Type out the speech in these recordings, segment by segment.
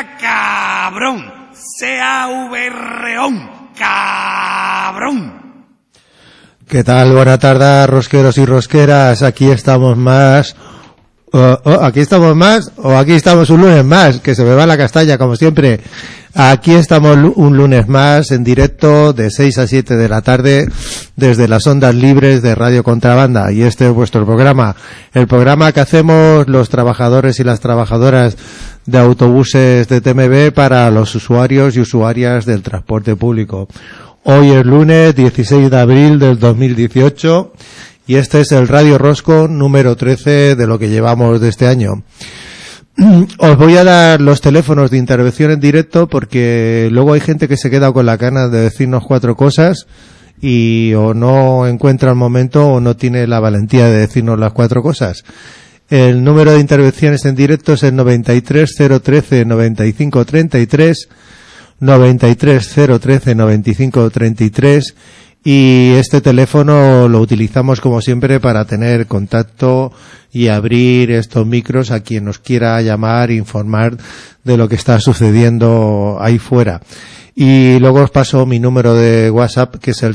sea cabrón, C-A-V-R-O-N, cabrón. ¿Qué tal? Buena tarde, rosqueros y rosqueras. Aquí estamos más. Aquí estamos un lunes más, que se me va la castaña como siempre. Aquí estamos un lunes más en directo de 6 a 7 de la tarde desde las ondas libres de Radio Contrabanda, y este es vuestro programa, el programa que hacemos los trabajadores y las trabajadoras de autobuses de TMB para los usuarios y usuarias del transporte público. Hoy es lunes 16 de abril del 2018 y este es el Radio Rosco número 13 de lo que llevamos de este año. Os voy a dar los teléfonos de intervención en directo porque luego hay gente que se queda con la gana de decirnos cuatro cosas y o no encuentra el momento o no tiene la valentía de decirnos las cuatro cosas. El número de intervenciones en directo es el 93 013 95 33, 93 013 95 33, y este teléfono lo utilizamos como siempre para tener contacto y abrir estos micros a quien nos quiera llamar e informar de lo que está sucediendo ahí fuera. Y luego os paso mi número de WhatsApp, que es el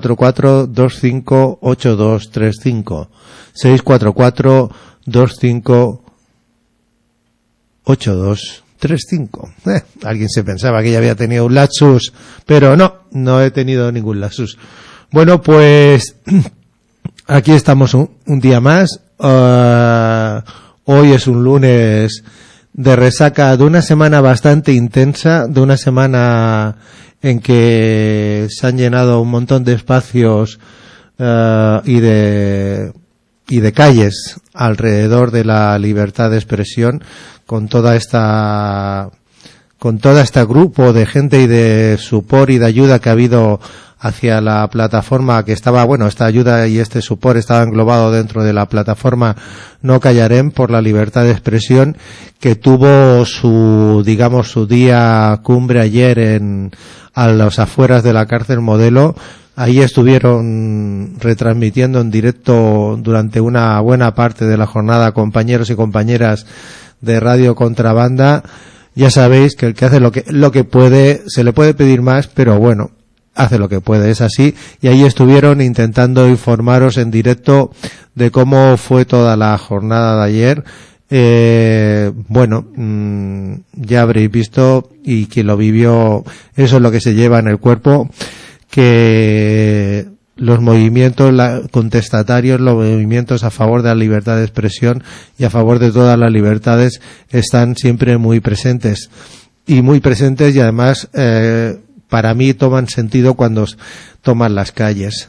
644-258235. 644-258235. Alguien se pensaba que ya había tenido un lapsus, pero no he tenido ningún lapsus. Bueno, pues aquí estamos un día más. Hoy es un lunes de resaca de una semana bastante intensa, de una semana en que se han llenado un montón de espacios y de calles alrededor de la libertad de expresión, con toda esta grupo de gente y de support y de ayuda que ha habido hacia la plataforma que estaba, esta ayuda y este support estaba englobado dentro de la plataforma No Callarem por la libertad de expresión, que tuvo su día cumbre ayer a las afueras de la cárcel Modelo. Ahí estuvieron retransmitiendo en directo durante una buena parte de la jornada compañeros y compañeras de Radio Contrabanda. Ya sabéis que el que hace lo que puede, se le puede pedir más, pero bueno, hace lo que puede, es así. Y ahí estuvieron intentando informaros en directo de cómo fue toda la jornada de ayer. Ya habréis visto, y quien lo vivió, eso es lo que se lleva en el cuerpo, que los movimientos contestatarios, los movimientos a favor de la libertad de expresión y a favor de todas las libertades están siempre muy presentes y además para mí toman sentido cuando toman las calles,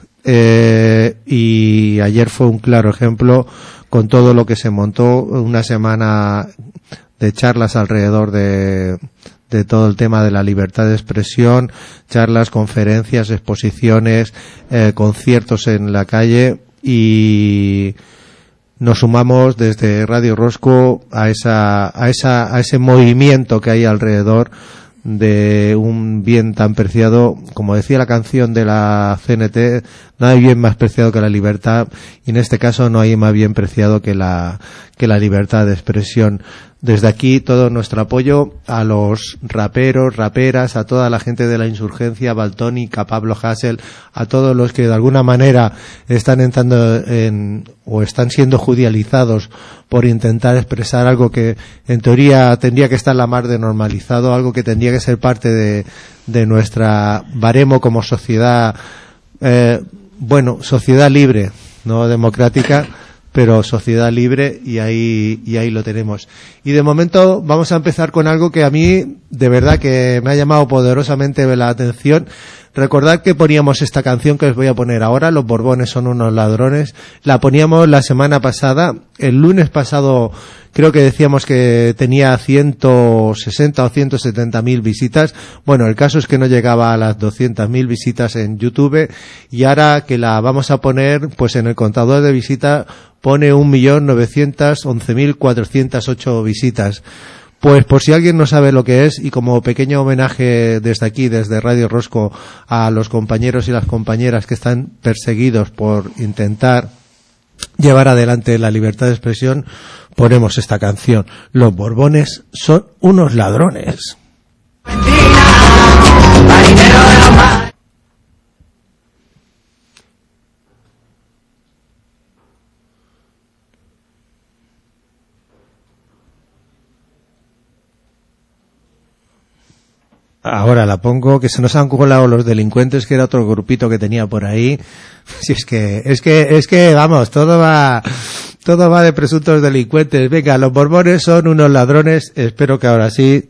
y ayer fue un claro ejemplo con todo lo que se montó, una semana de charlas alrededor de todo el tema de la libertad de expresión, charlas, conferencias, exposiciones, conciertos en la calle, y nos sumamos desde Radio Rosco a ese movimiento que hay alrededor de un bien tan preciado, como decía la canción de la CNT, no hay bien más preciado que la libertad, y en este caso no hay más bien preciado que la libertad de expresión. Desde aquí todo nuestro apoyo a los raperos, raperas, a toda la gente de la insurgencia, Baltónica, Pablo Hasél, a todos los que de alguna manera están entrando o están siendo judicializados por intentar expresar algo que en teoría tendría que estar la mar de normalizado, algo que tendría que ser parte de nuestra baremo como sociedad, sociedad libre, no democrática, pero sociedad libre, y ahí lo tenemos. Y de momento vamos a empezar con algo que a mí de verdad que me ha llamado poderosamente la atención. Recordad que poníamos esta canción que os voy a poner ahora, Los Borbones son unos ladrones. La poníamos la semana pasada. El lunes pasado creo que decíamos que tenía 160 o 170.000 visitas. Bueno, el caso es que no llegaba a las 200.000 visitas en YouTube, y ahora que la vamos a poner, pues en el contador de visitas pone 1.911.408 visitas. Pues por si alguien no sabe lo que es, y como pequeño homenaje desde aquí, desde Radio Rosco, a los compañeros y las compañeras que están perseguidos por intentar llevar adelante la libertad de expresión, ponemos esta canción. Los Borbones son unos ladrones. Ahora la pongo, que se nos han colado los delincuentes, que era otro grupito que tenía por ahí. Si es que, vamos, todo va de presuntos delincuentes. Venga, los Borbones son unos ladrones. Espero que ahora sí.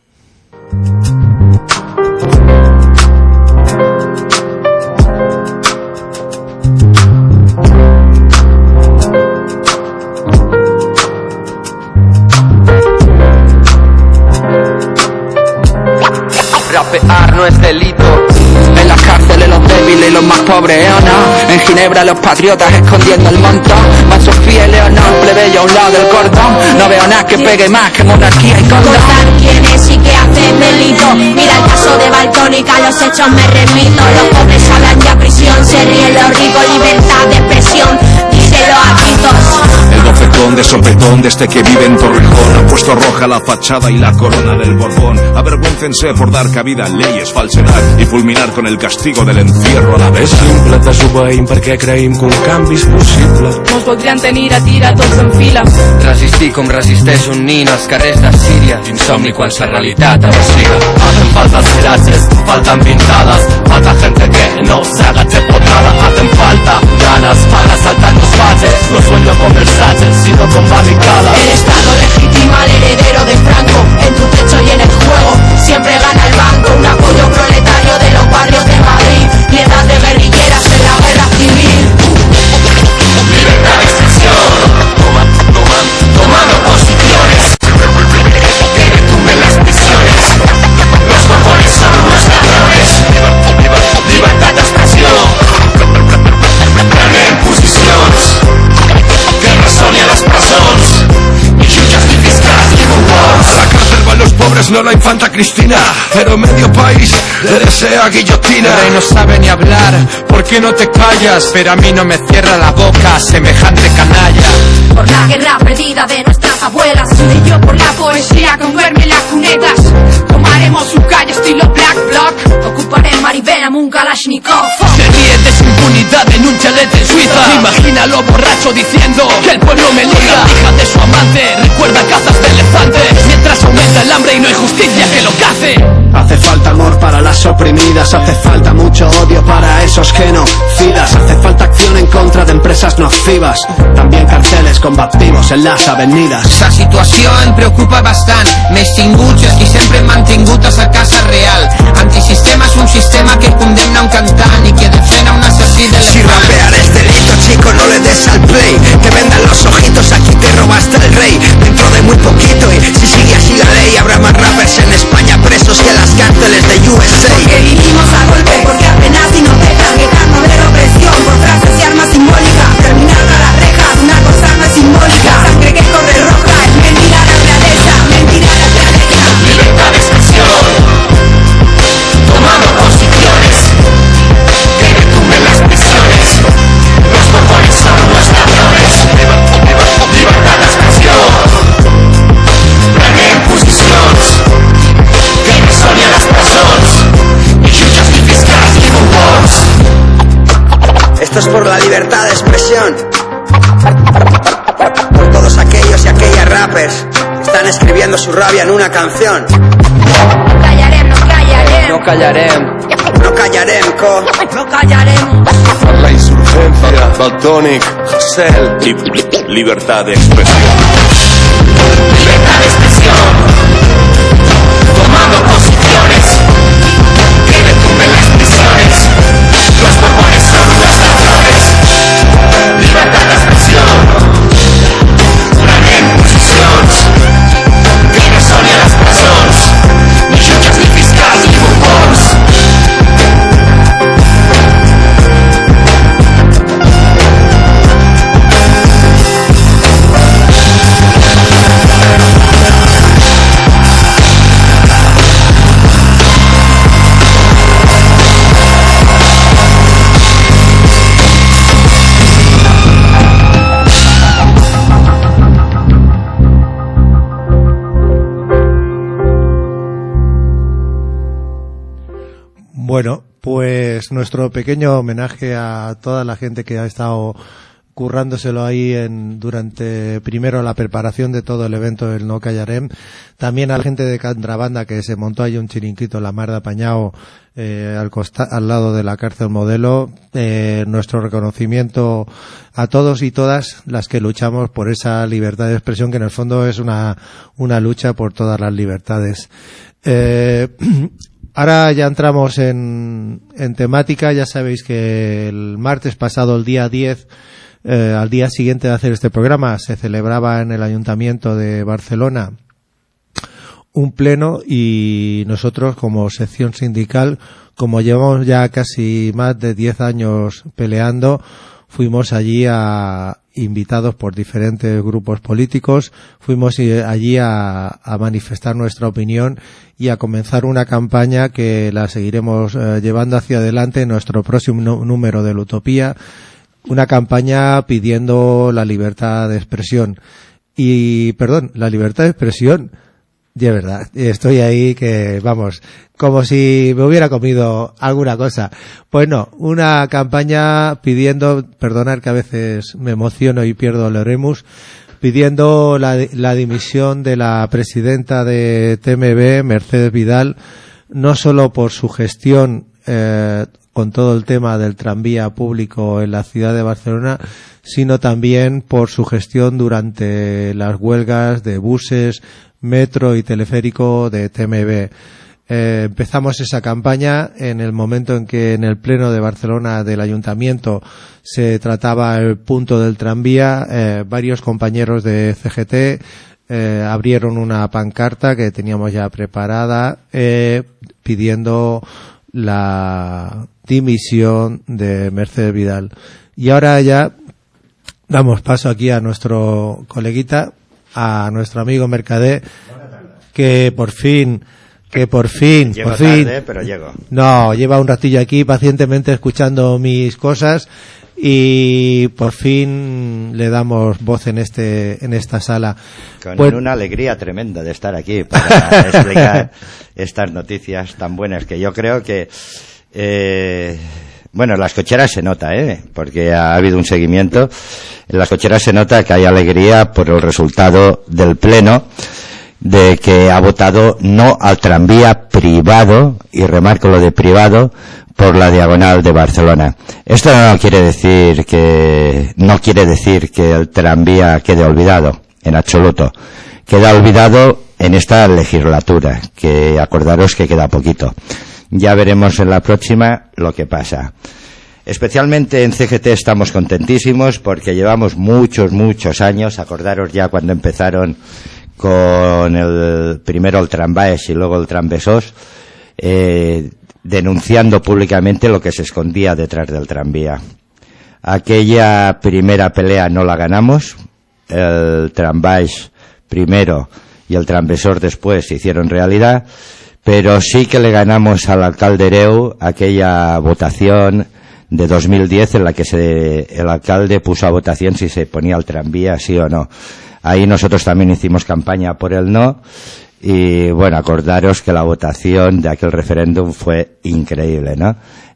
Rapear no es delito. En las cárceles los débiles y los más pobres, ¿o no? En Ginebra los patriotas escondiendo el montón. Van Sofía y Leonor, plebeyo a un lado del cordón. No veo nada que pegue más que monarquía y condón. Contar quién es y qué hace delito. Mira el caso de Balcónica, a los hechos me remito. Los pobres hablan ya prisión, se ríen los ricos, libertad de expresión. Díselo a gritos. El bofetón de sopetón de este que vive en Torrejón ha puesto roja la fachada y la corona del Borbón. Avergüéncense por dar cabida a leyes, falsedad i fulminar con el castigo del encierro a la vez. Simple desobeïm perquè creïm que un canvi és possible. Mos voldrien tenir a tira tots en fila. Resistir com resisteix un nin als carrers de Síria. Insomni quan la realitat avecina. Hacen falta frases, faltan pintadas, falta gente que no se agache por nada. Hacen falta ganas para saltar los baches. No sueño con Versace, sino con barricadas. El Estado legitima al heredero de Franco. En tu techo y en el juego siempre gana el banco. Un apoyo proletario de los barrios de Madrid. Piedad de guerrilleras en la guerra civil. Libertad de expresión, tomando posiciones. Que retumben las prisiones. Los Borbones son unos ladrones. Libertad de expresión. Prenen posicions. Que resonen les presons. Ni jutges ni fiscals ni bombons. A la cárcel van los pobres, no la infanta Cristina, pero medio país le desea guillotina. El rey no sabe ni hablar, ¿por qué no te callas? Pero a mí no me cierra la boca semejante canalla. Por la guerra perdida de nuestras abuelas. Y yo por la poesía con verme las cunetas. Tomaremos su calle estilo Black Bloc. Ocuparé Maribel un Kalashnikov. Se ríe de su impunidad en un chalet en Suiza. Imagínalo borracho diciendo que el pueblo me elija. La hija de su amante recuerda cazas de elefantes. Mientras aumenta el hambre y no hay justicia que lo cace. Hace falta amor para las oprimidas. Hace falta mucho odio para esos genocidas. Hace falta acción en contra de empresas nocivas. También carteles combativos en las avenidas. La situació em preocupa bastant. Més tinguts qui sempre hem mantingut a sa casa real. Antisistema és un sistema que condemna un cantant i que defena un assassí de Si rapear es delito, chico, no le des al play. Te vendan los ojitos, aquí te robaste el rey. Dentro de muy poquito, y si sigue así la ley, habrá más rappers en España presos que en las cárceles de USA. Porque vivimos a golpe, porque apenas y nos dejan. Gritando de represión por frases y armas simbólicas. Terminar a las rejas, una cosa no es simbólica. Sangre que corre roja, es mentira la realeza, mentira la realeza. Libertad de expresión, tomando posiciones. Que retumben las prisiones. Los Borbones son unos ladrones. Libertad de expresión. Prenen posicions. Que resonen les presons. Ni jutges ni fiscals ni bombons. Esto es por la libertad de expresión. Por todos aquellos y aquellas rappers que están escribiendo su rabia en una canción. No callarem, no callarem. No callarem. No callarem, co. No callarem. Per la insurgencia, Baltonic, Hassel y libertad de expresión. Libertad de expresión. Tomando posiciones. Que retumben las prisiones. Los Borbones son unos ladrones. Libertad de expresión. Prenen posicions. Que resonen les presons. Ni jutges ni fiscals ni bombons. Bueno, pues nuestro pequeño homenaje a toda la gente que ha estado currándoselo ahí durante primero la preparación de todo el evento del No Callarem, también a la gente de Contrabanda que se montó ahí un chiringuito en la mar de Apañao al lado de la cárcel Modelo. Nuestro reconocimiento a todos y todas las que luchamos por esa libertad de expresión, que en el fondo es una lucha por todas las libertades. Ahora ya entramos en temática. Ya sabéis que el martes pasado, el día 10, al día siguiente de hacer este programa, se celebraba en el Ayuntamiento de Barcelona un pleno, y nosotros como sección sindical, como llevamos ya casi más de 10 años peleando, fuimos allí invitados por diferentes grupos políticos, fuimos allí a manifestar nuestra opinión y a comenzar una campaña que la seguiremos llevando hacia adelante en nuestro próximo número de la Utopía, una campaña pidiendo la libertad de expresión. La libertad de expresión, de verdad, estoy ahí que, vamos, como si me hubiera comido alguna cosa. Pues no, una campaña pidiendo, perdonad que a veces me emociono y pierdo el oremus, pidiendo la dimisión de la presidenta de TMB, Mercedes Vidal, no solo por su gestión con todo el tema del tranvía público en la ciudad de Barcelona, sino también por su gestión durante las huelgas de buses, metro y teleférico de TMB. Empezamos esa campaña en el momento en que en el pleno de Barcelona del Ayuntamiento se trataba el punto del tranvía. Varios compañeros de CGT abrieron una pancarta que teníamos ya preparada pidiendo la dimisión de Mercedes Vidal. Y ahora ya damos paso aquí a nuestro coleguita, a nuestro amigo Mercader, que por fin, tarde, pero llego. No, lleva un ratillo aquí pacientemente escuchando mis cosas, y por fin le damos voz en esta sala. Con una alegría tremenda de estar aquí para explicar estas noticias tan buenas, que yo creo que bueno, en las cocheras se nota, porque ha habido un seguimiento. En las cocheras se nota que hay alegría por el resultado del pleno, de que ha votado no al tranvía privado, y remarco lo de privado, por la diagonal de Barcelona. Esto no quiere decir que el tranvía quede olvidado, en absoluto. Queda olvidado en esta legislatura, que acordaros que queda poquito. Ya veremos en la próxima lo que pasa. Especialmente en CGT estamos contentísimos porque llevamos muchos años. Acordaros ya cuando empezaron con primero el Trambaix y luego el Trambesós, denunciando públicamente lo que se escondía detrás del tranvía. Aquella primera pelea no la ganamos. El Trambaix primero y el Trambesós después se hicieron realidad, pero sí que le ganamos al alcalde Hereu aquella votación de 2010 en la que el alcalde puso a votación si se ponía el tranvía sí o no. Ahí nosotros también hicimos campaña por el no, y bueno, acordaros que la votación de aquel referéndum fue increíble, ¿no?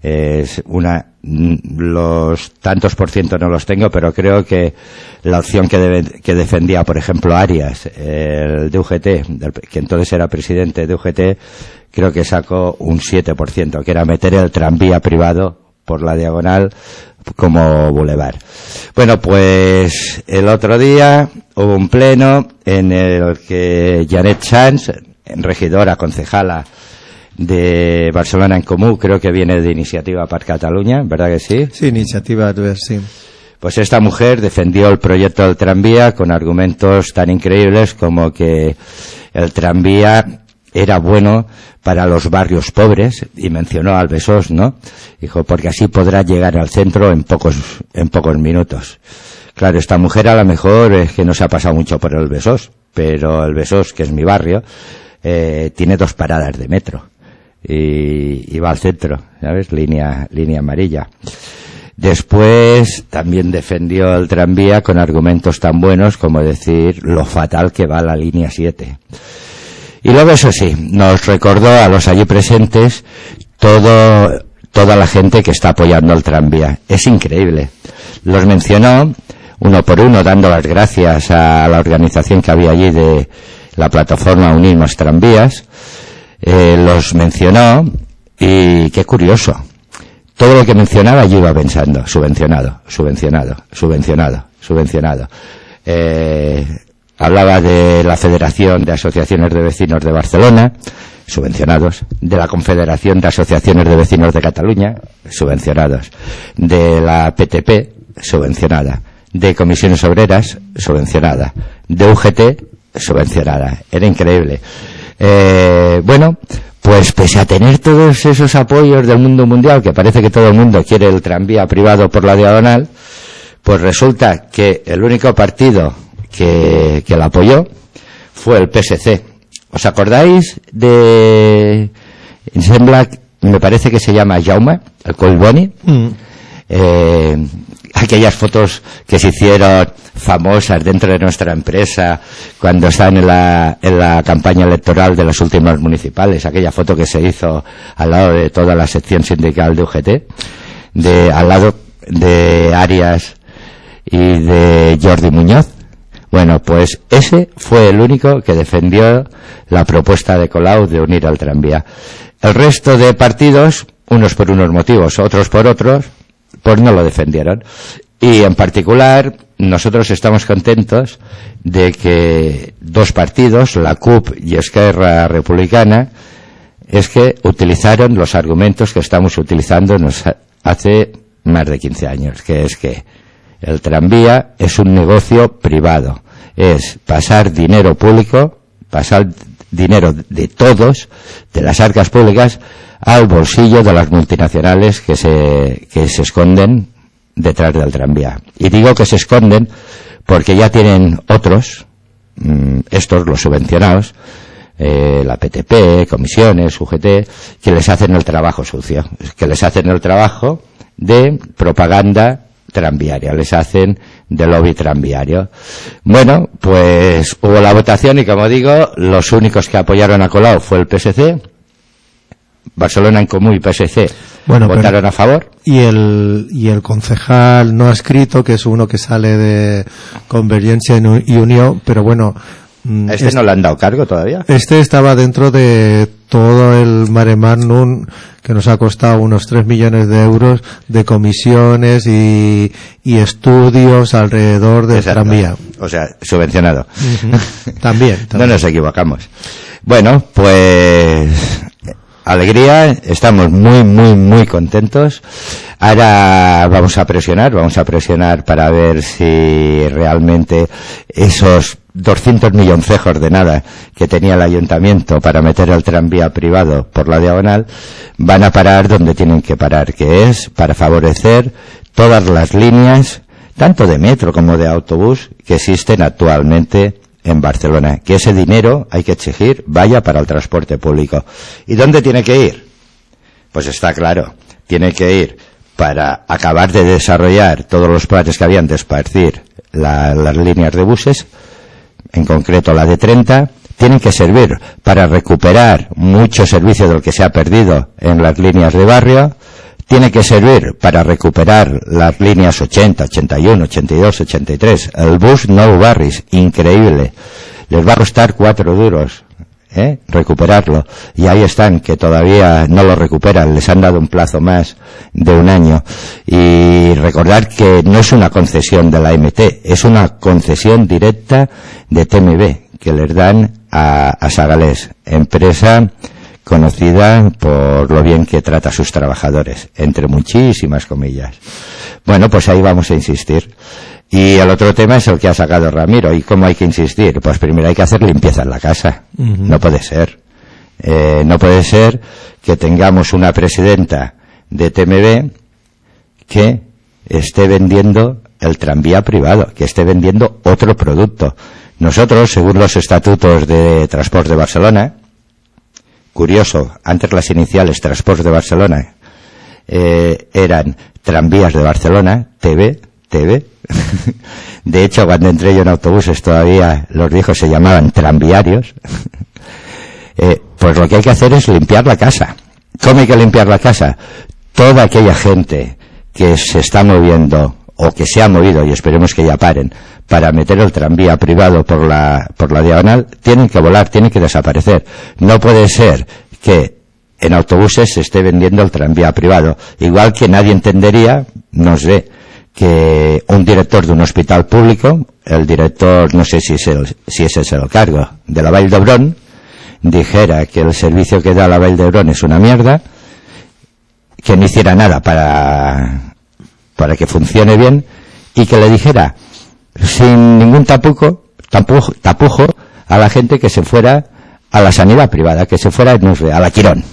Los tantos por ciento no los tengo, pero creo que la opción que defendía, por ejemplo, Arias, el de UGT, que entonces era presidente de UGT, creo que sacó un 7%, que era meter el tranvía privado por la diagonal como bulevar. Bueno, pues el otro día hubo un pleno en el que Janet Sanz, regidora, concejala de Barcelona en Comú, creo que viene de Iniciativa per Catalunya, ¿verdad que sí? Sí, Iniciativa sí. Pues esta mujer defendió el proyecto del tranvía con argumentos tan increíbles como que el tranvía era bueno para los barrios pobres, y mencionó al Besós, ¿no? Dijo, porque así podrá llegar al centro en pocos minutos. Claro, esta mujer a lo mejor es que no se ha pasado mucho por el Besós, pero el Besós, que es mi barrio, tiene 2 paradas de metro y va al centro, ¿sabes? Línea amarilla. Después también defendió el tranvía con argumentos tan buenos como decir lo fatal que va la línea 7. Y luego, eso sí, nos recordó a los allí presentes toda la gente que está apoyando al tranvía. Es increíble. Los mencionó uno por uno, dando las gracias a la organización que había allí de la plataforma Unimos Tranvías. Los mencionó y qué curioso. Todo lo que mencionaba yo iba pensando, subvencionado. Hablaba de la Federación de Asociaciones de Vecinos de Barcelona, subvencionados, de la Confederación de Asociaciones de Vecinos de Cataluña, subvencionados, de la PTP, subvencionada, de Comisiones Obreras, subvencionada, de UGT, subvencionada. Era increíble. Bueno, pues pese a tener todos esos apoyos del mundo mundial, que parece que todo el mundo quiere el tranvía privado por la diagonal, pues resulta que el único partido que la apoyó fue el PSC. ¿Os acordáis de Sembla, me parece que se llama Jaume, el Collboni? Aquellas fotos que se hicieron famosas dentro de nuestra empresa cuando están en la campaña electoral de las últimas municipales, aquella foto que se hizo al lado de toda la sección sindical de UGT, al lado de Arias y de Jordi Muñoz. Bueno, pues ese fue el único que defendió la propuesta de Colau de unir al tranvía. El resto de partidos, unos por unos motivos, otros por otros, pues no lo defendieron. Y en particular, nosotros estamos contentos de que dos partidos, la CUP y Esquerra Republicana, es que utilizaron los argumentos que estamos utilizando hace más de 15 años, que es que el tranvía es un negocio privado, es pasar dinero público, pasar dinero de todos, de las arcas públicas, al bolsillo de las multinacionales que se esconden detrás del tranvía. Y digo que se esconden porque ya tienen otros, estos los subvencionados, la PTP, comisiones, UGT, que les hacen el trabajo sucio, que les hacen el trabajo de propaganda tranviaria, les hacen de lobby tranviario. Bueno, pues hubo la votación y, como digo, los únicos que apoyaron a Colau fue el PSC, Barcelona en Comú y PSC votaron a favor. Y el concejal no adscrito, que es uno que sale de Convergencia y Unión, pero bueno, no le han dado cargo todavía. Este estaba dentro de todo el mare magnum que nos ha costado unos 3 millones de euros de comisiones y estudios alrededor del tranvía. O sea, subvencionado. También. No nos equivocamos. Bueno, pues alegría, estamos muy contentos. Ahora vamos a presionar para ver si realmente esos 200 milloncejos de nada que tenía el ayuntamiento para meter el tranvía privado por la diagonal van a parar donde tienen que parar, que es para favorecer todas las líneas, tanto de metro como de autobús, que existen actualmente en Barcelona, que ese dinero hay que exigir vaya para el transporte público. ¿Y dónde tiene que ir? Pues está claro, tiene que ir para acabar de desarrollar todos los planes que habían de esparcir las líneas de buses, en concreto la de 30, tienen que servir para recuperar mucho servicio del que se ha perdido en las líneas de barrio, tiene que servir para recuperar las líneas 80, 81, 82, 83, el bus Nou Barris, increíble, les va a costar 4 duros, recuperarlo, y ahí están, que todavía no lo recuperan, les han dado un plazo más de 1 año, y recordar que no es una concesión de la MT, es una concesión directa de TMB, que les dan a Sagalés, empresa conocida por lo bien que trata a sus trabajadores, entre muchísimas comillas. Bueno, pues ahí vamos a insistir. Y el otro tema es el que ha sacado Ramiro. ¿Y cómo hay que insistir? Pues primero hay que hacer limpieza en la casa. No puede ser. No puede ser que tengamos una presidenta de TMB que esté vendiendo el tranvía privado, que esté vendiendo otro producto. Nosotros, según los estatutos de Transports de Barcelona, curioso, antes las iniciales Transports de Barcelona eran Tranvías de Barcelona, TV. De hecho, cuando entré yo en autobuses todavía los viejos se llamaban tranviarios. Pues lo que hay que hacer es limpiar la casa. ¿Cómo hay que limpiar la casa? Toda aquella gente que se está moviendo o que se ha movido, y esperemos que ya paren, para meter el tranvía privado por la diagonal, tienen que volar, tienen que desaparecer. No puede ser que en autobuses se esté vendiendo el tranvía privado, igual que nadie entendería, no sé, que un director de un hospital público, el director, no sé si ese es el cargo, de la Vall d'Hebron, dijera que el servicio que da la Vall d'Hebron es una mierda, que no hiciera nada para que funcione bien, y que le dijera sin ningún tapujo a la gente que se fuera a la sanidad privada, que se fuera, no sé, a la Quirón.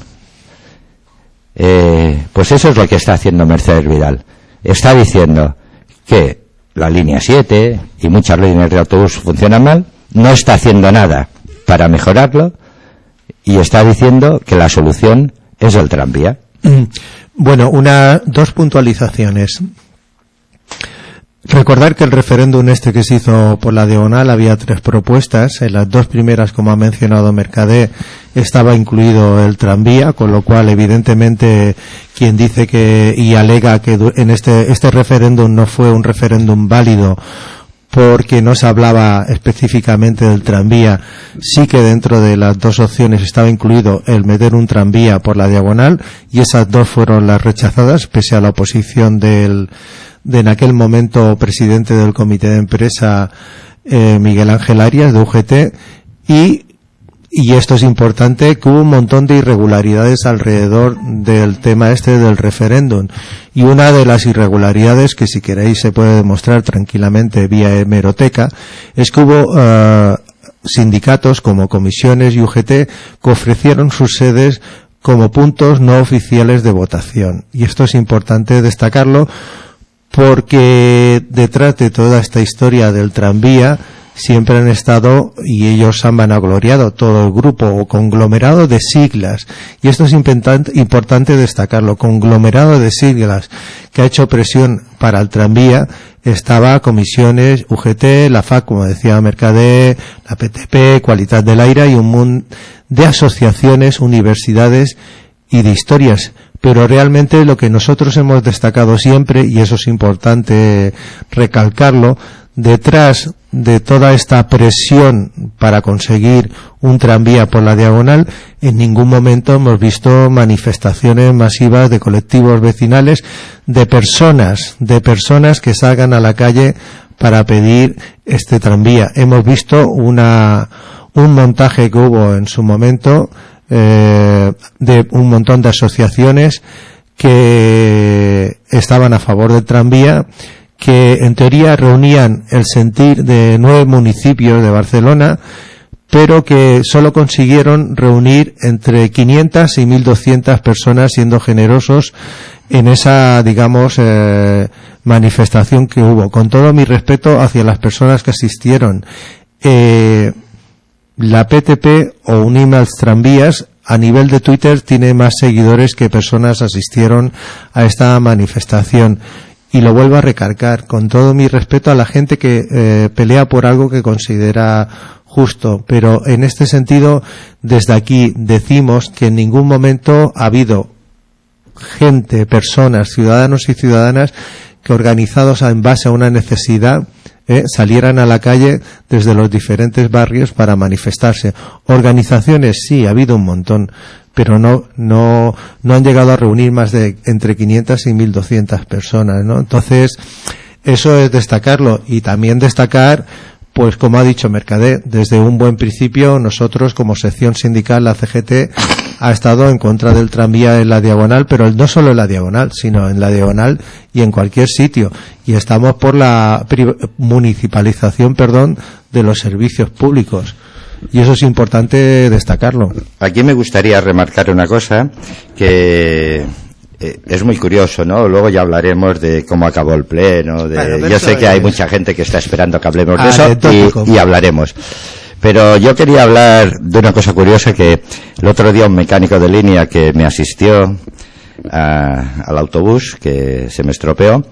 Pues eso es lo que está haciendo Mercedes Vidal. Está diciendo que la línea 7 y muchas líneas de autobús funcionan mal, no está haciendo nada para mejorarlo, y está diciendo que la solución es el tranvía. Bueno, dos puntualizaciones. Recordar que el referéndum que se hizo por la diagonal había 3 propuestas. En las 2 primeras, como ha mencionado Mercader, estaba incluido el tranvía, con lo cual evidentemente quien dice que y alega que en este referéndum no fue un referéndum válido porque no se hablaba específicamente del tranvía, sí que dentro de las 2 opciones estaba incluido el meter un tranvía por la diagonal, y esas 2 fueron las rechazadas pese a la oposición de en aquel momento presidente del comité de empresa, Miguel Ángel Arias, de UGT, y esto es importante, que hubo un montón de irregularidades alrededor del tema del referéndum, y una de las irregularidades, que si queréis se puede demostrar tranquilamente vía hemeroteca, es que hubo sindicatos como Comisiones y UGT que ofrecieron sus sedes como puntos no oficiales de votación, y esto es importante destacarlo, porque detrás de toda esta historia del tranvía siempre han estado, y ellos han vanagloriado, todo el grupo o conglomerado de siglas, y esto es importante destacarlo, conglomerado de siglas que ha hecho presión para el tranvía. Estaba Comisiones, UGT, la FAC, como decía Mercader, la PTP, Qualitat del Aire, y un mundo de asociaciones, universidades y de historias. Pero realmente lo que nosotros hemos destacado siempre, y eso es importante recalcarlo, detrás de toda esta presión para conseguir un tranvía por la diagonal, en ningún momento hemos visto manifestaciones masivas de colectivos vecinales, de personas que salgan a la calle para pedir este tranvía. Hemos visto un montaje que hubo en su momento, de un montón de asociaciones que estaban a favor del tranvía, que en teoría reunían el sentir de 9 municipios de Barcelona, pero que solo consiguieron reunir entre 500 y 1.200 personas, siendo generosos en esa, digamos, manifestación que hubo. Con todo mi respeto hacia las personas que asistieron, la PTP o Unimas Tranvías a nivel de Twitter tiene más seguidores que personas asistieron a esta manifestación, y lo vuelvo a recalcar, con todo mi respeto a la gente que pelea por algo que considera justo, pero en este sentido desde aquí decimos que en ningún momento ha habido gente, personas, ciudadanos y ciudadanas que, organizados en base a una necesidad, salieran a la calle desde los diferentes barrios para manifestarse. Organizaciones sí, ha habido un montón, pero no han llegado a reunir más de entre 500 y 1.200 personas, ¿no? Entonces, eso es destacarlo, y también destacar, pues como ha dicho Mercader, desde un buen principio nosotros como sección sindical, la CGT, ha estado en contra del tranvía en la diagonal, pero no solo en la diagonal, sino en la diagonal y en cualquier sitio, y estamos por la municipalización, de los servicios públicos, y eso es importante destacarlo. Aquí me gustaría remarcar una cosa que es muy curioso, ¿no? Luego ya hablaremos de cómo acabó el pleno, yo sé que hay mucha gente que está esperando que hablemos de eso, y hablaremos. Pero yo quería hablar de una cosa curiosa, que el otro día un mecánico de línea que me asistió al autobús, que se me estropeó,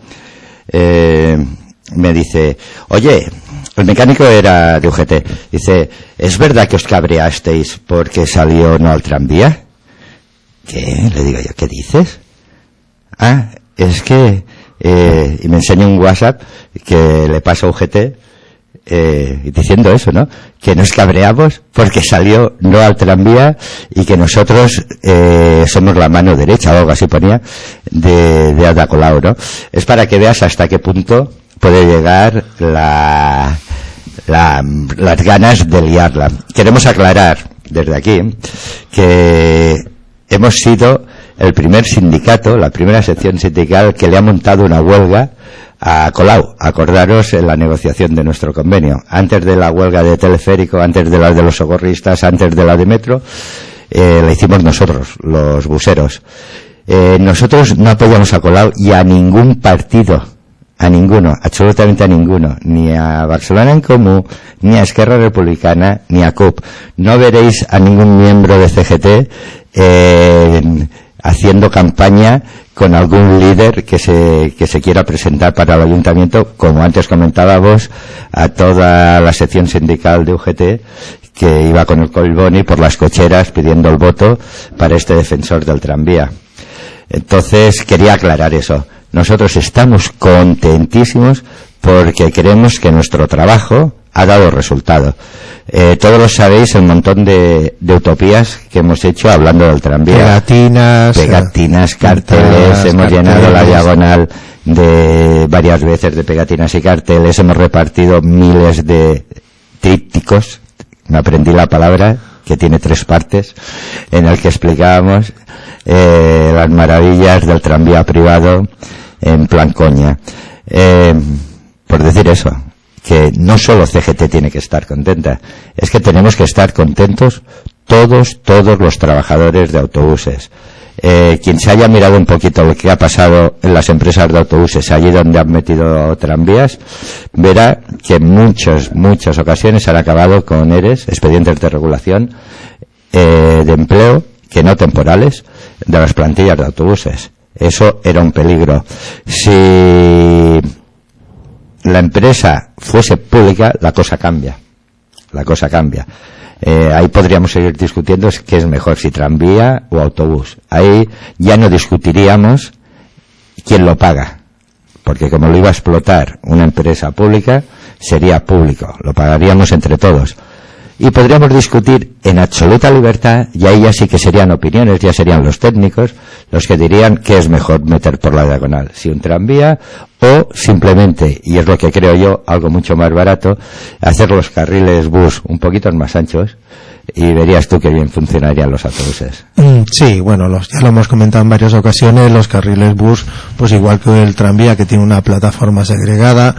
me dice, oye, el mecánico era de UGT, dice, ¿es verdad que os cabreasteis porque salió no al tranvía? ¿Qué? Le digo yo, ¿qué dices? Ah, es que... y me enseña un WhatsApp que le pasa a UGT diciendo eso, ¿no? Que nos cabreamos porque salió no al tranvía y que nosotros somos la mano derecha o algo así ponía de Ada Colau, ¿no? Es para que veas hasta qué punto puede llegar las ganas de liarla. Queremos aclarar desde aquí que hemos sido el primer sindicato, la primera sección sindical que le ha montado una huelga a Colau. Acordaros en la negociación de nuestro convenio. Antes de la huelga de Teleférico, antes de la de los socorristas, antes de la de Metro, la hicimos nosotros, los buseros. Nosotros no apoyamos a Colau y a ningún partido, a ninguno, absolutamente a ninguno, ni a Barcelona en Comú, ni a Esquerra Republicana, ni a CUP. No veréis a ningún miembro de CGT haciendo campaña con algún líder que se quiera presentar para el ayuntamiento, como antes comentábamos, a toda la sección sindical de UGT que iba con el Colboni por las cocheras pidiendo el voto para este defensor del tranvía. Entonces quería aclarar eso. Nosotros estamos contentísimos porque creemos que nuestro trabajo ha dado resultado. Todos lo sabéis, el montón de utopías que hemos hecho hablando del tranvía. Pegatinas, carteles, hemos llenado la diagonal de varias veces de pegatinas y carteles, hemos repartido miles de trípticos, me aprendí la palabra, que tiene 3 partes, en el que explicábamos las maravillas del tranvía privado en plan coña. Por decir eso, que no solo CGT tiene que estar contenta, es que tenemos que estar contentos todos los trabajadores de autobuses. Quien se haya mirado un poquito lo que ha pasado en las empresas de autobuses, allí donde han metido tranvías, verá que en muchas ocasiones han acabado con ERES, expedientes de regulación de empleo, que no temporales, de las plantillas de autobuses. Eso era un peligro. Si la empresa fuese pública, la cosa cambia. Ahí podríamos seguir discutiendo qué es mejor, si tranvía o autobús. Ahí ya no discutiríamos quién lo paga, porque como lo iba a explotar una empresa pública, sería público, lo pagaríamos entre todos. Y podríamos discutir en absoluta libertad, y ahí ya sí que serían opiniones, ya serían los técnicos los que dirían qué es mejor meter por la diagonal, si un tranvía o simplemente, y es lo que creo yo, algo mucho más barato, hacer los carriles bus un poquito más anchos, y verías tú que bien funcionarían los autobuses. Sí, bueno, ya lo hemos comentado en varias ocasiones, los carriles bus, pues igual que el tranvía, que tiene una plataforma segregada,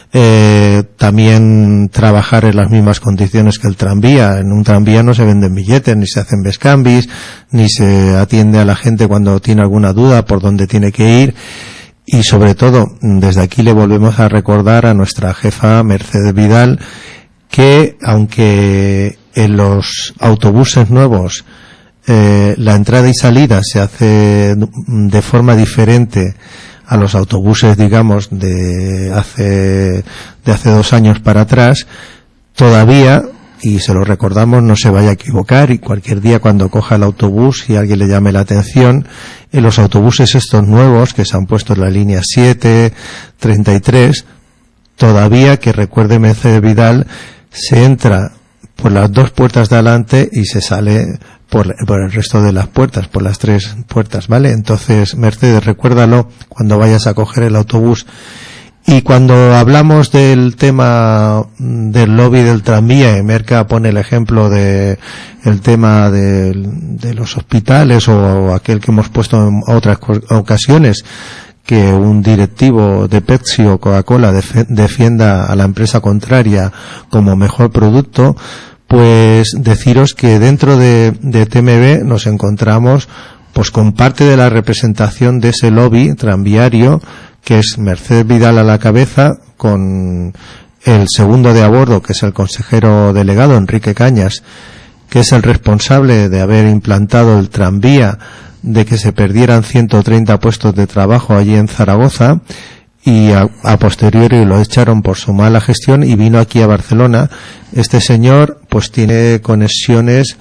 también trabajar en las mismas condiciones que el tranvía. En un tranvía no se venden billetes, ni se hacen bescambis, ni se atiende a la gente cuando tiene alguna duda por dónde tiene que ir. Y sobre todo, desde aquí le volvemos a recordar a nuestra jefa Mercedes Vidal que aunque en los autobuses nuevos la entrada y salida se hace de forma diferente a los autobuses, digamos, de hace 2 años para atrás, todavía, y se lo recordamos, no se vaya a equivocar, y cualquier día cuando coja el autobús y alguien le llame la atención, en los autobuses estos nuevos que se han puesto en la línea 7, 33, todavía, que recuerde Mercedes Vidal, se entra por las 2 puertas de adelante y se sale por el resto de las puertas, por las 3 puertas, ¿vale? Entonces, Mercedes, recuérdalo cuando vayas a coger el autobús. Y cuando hablamos del tema del lobby del tranvía, y Merca pone el ejemplo de el tema de los hospitales, o aquel que hemos puesto en otras ocasiones, que un directivo de Pepsi o Coca-Cola defienda a la empresa contraria como mejor producto, pues deciros que dentro de TMB nos encontramos pues con parte de la representación de ese lobby tranviario, que es Mercedes Vidal a la cabeza, con el segundo de a bordo, que es el consejero delegado Enrique Cañas, que es el responsable de haber implantado el tranvía, de que se perdieran 130 puestos de trabajo allí en Zaragoza, y a posteriori lo echaron por su mala gestión y vino aquí a Barcelona. Este señor pues tiene conexiones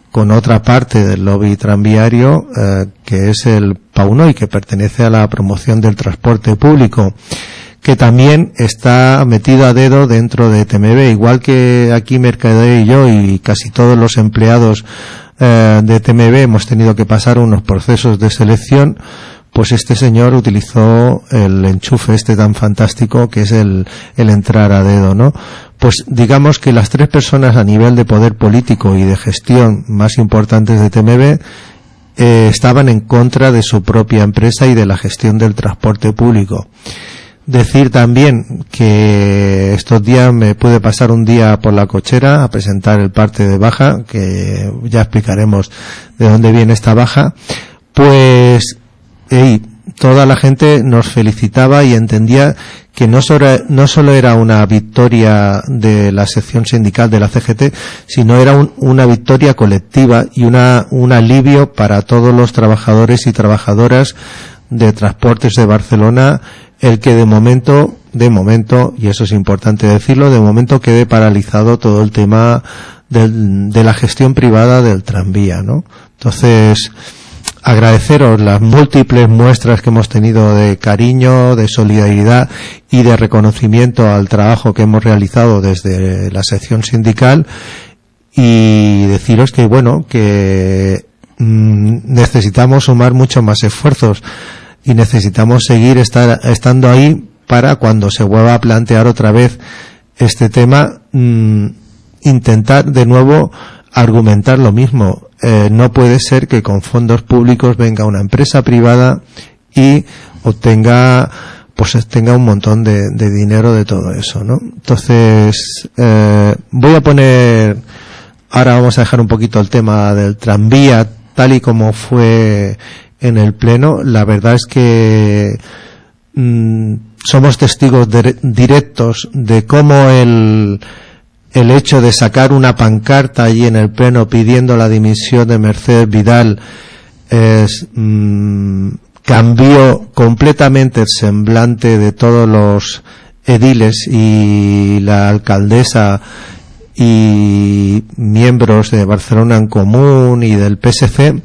con otra parte del lobby tranviario, que es el PAUNOI, que pertenece a la promoción del transporte público, que también está metido a dedo dentro de TMB, igual que aquí Mercader y yo y casi todos los empleados de TMB hemos tenido que pasar unos procesos de selección. Pues este señor utilizó el enchufe este tan fantástico que es el entrar a dedo, ¿no? Pues digamos que las 3 personas a nivel de poder político y de gestión más importantes de TMB estaban en contra de su propia empresa y de la gestión del transporte público. Decir también que estos días me pude pasar un día por la cochera a presentar el parte de baja, que ya explicaremos de dónde viene esta baja. Pues toda la gente nos felicitaba y entendía que no solo era una victoria de la sección sindical de la CGT, sino era una victoria colectiva y un alivio para todos los trabajadores y trabajadoras de Transportes de Barcelona, el que de momento, y eso es importante decirlo, de momento quede paralizado todo el tema de la gestión privada del tranvía, ¿no? Entonces, agradeceros las múltiples muestras que hemos tenido de cariño, de solidaridad y de reconocimiento al trabajo que hemos realizado desde la sección sindical, y deciros que necesitamos sumar mucho más esfuerzos y necesitamos seguir estando ahí para cuando se vuelva a plantear otra vez este tema, intentar de nuevo argumentar lo mismo. No puede ser que con fondos públicos venga una empresa privada y obtenga un montón de dinero de todo eso, ¿no? Entonces, voy a poner, ahora vamos a dejar un poquito el tema del tranvía tal y como fue en el pleno. La verdad es que somos testigos directos de cómo el hecho de sacar una pancarta allí en el pleno pidiendo la dimisión de Mercedes Vidal cambió completamente el semblante de todos los ediles y la alcaldesa y miembros de Barcelona en Común y del PSC,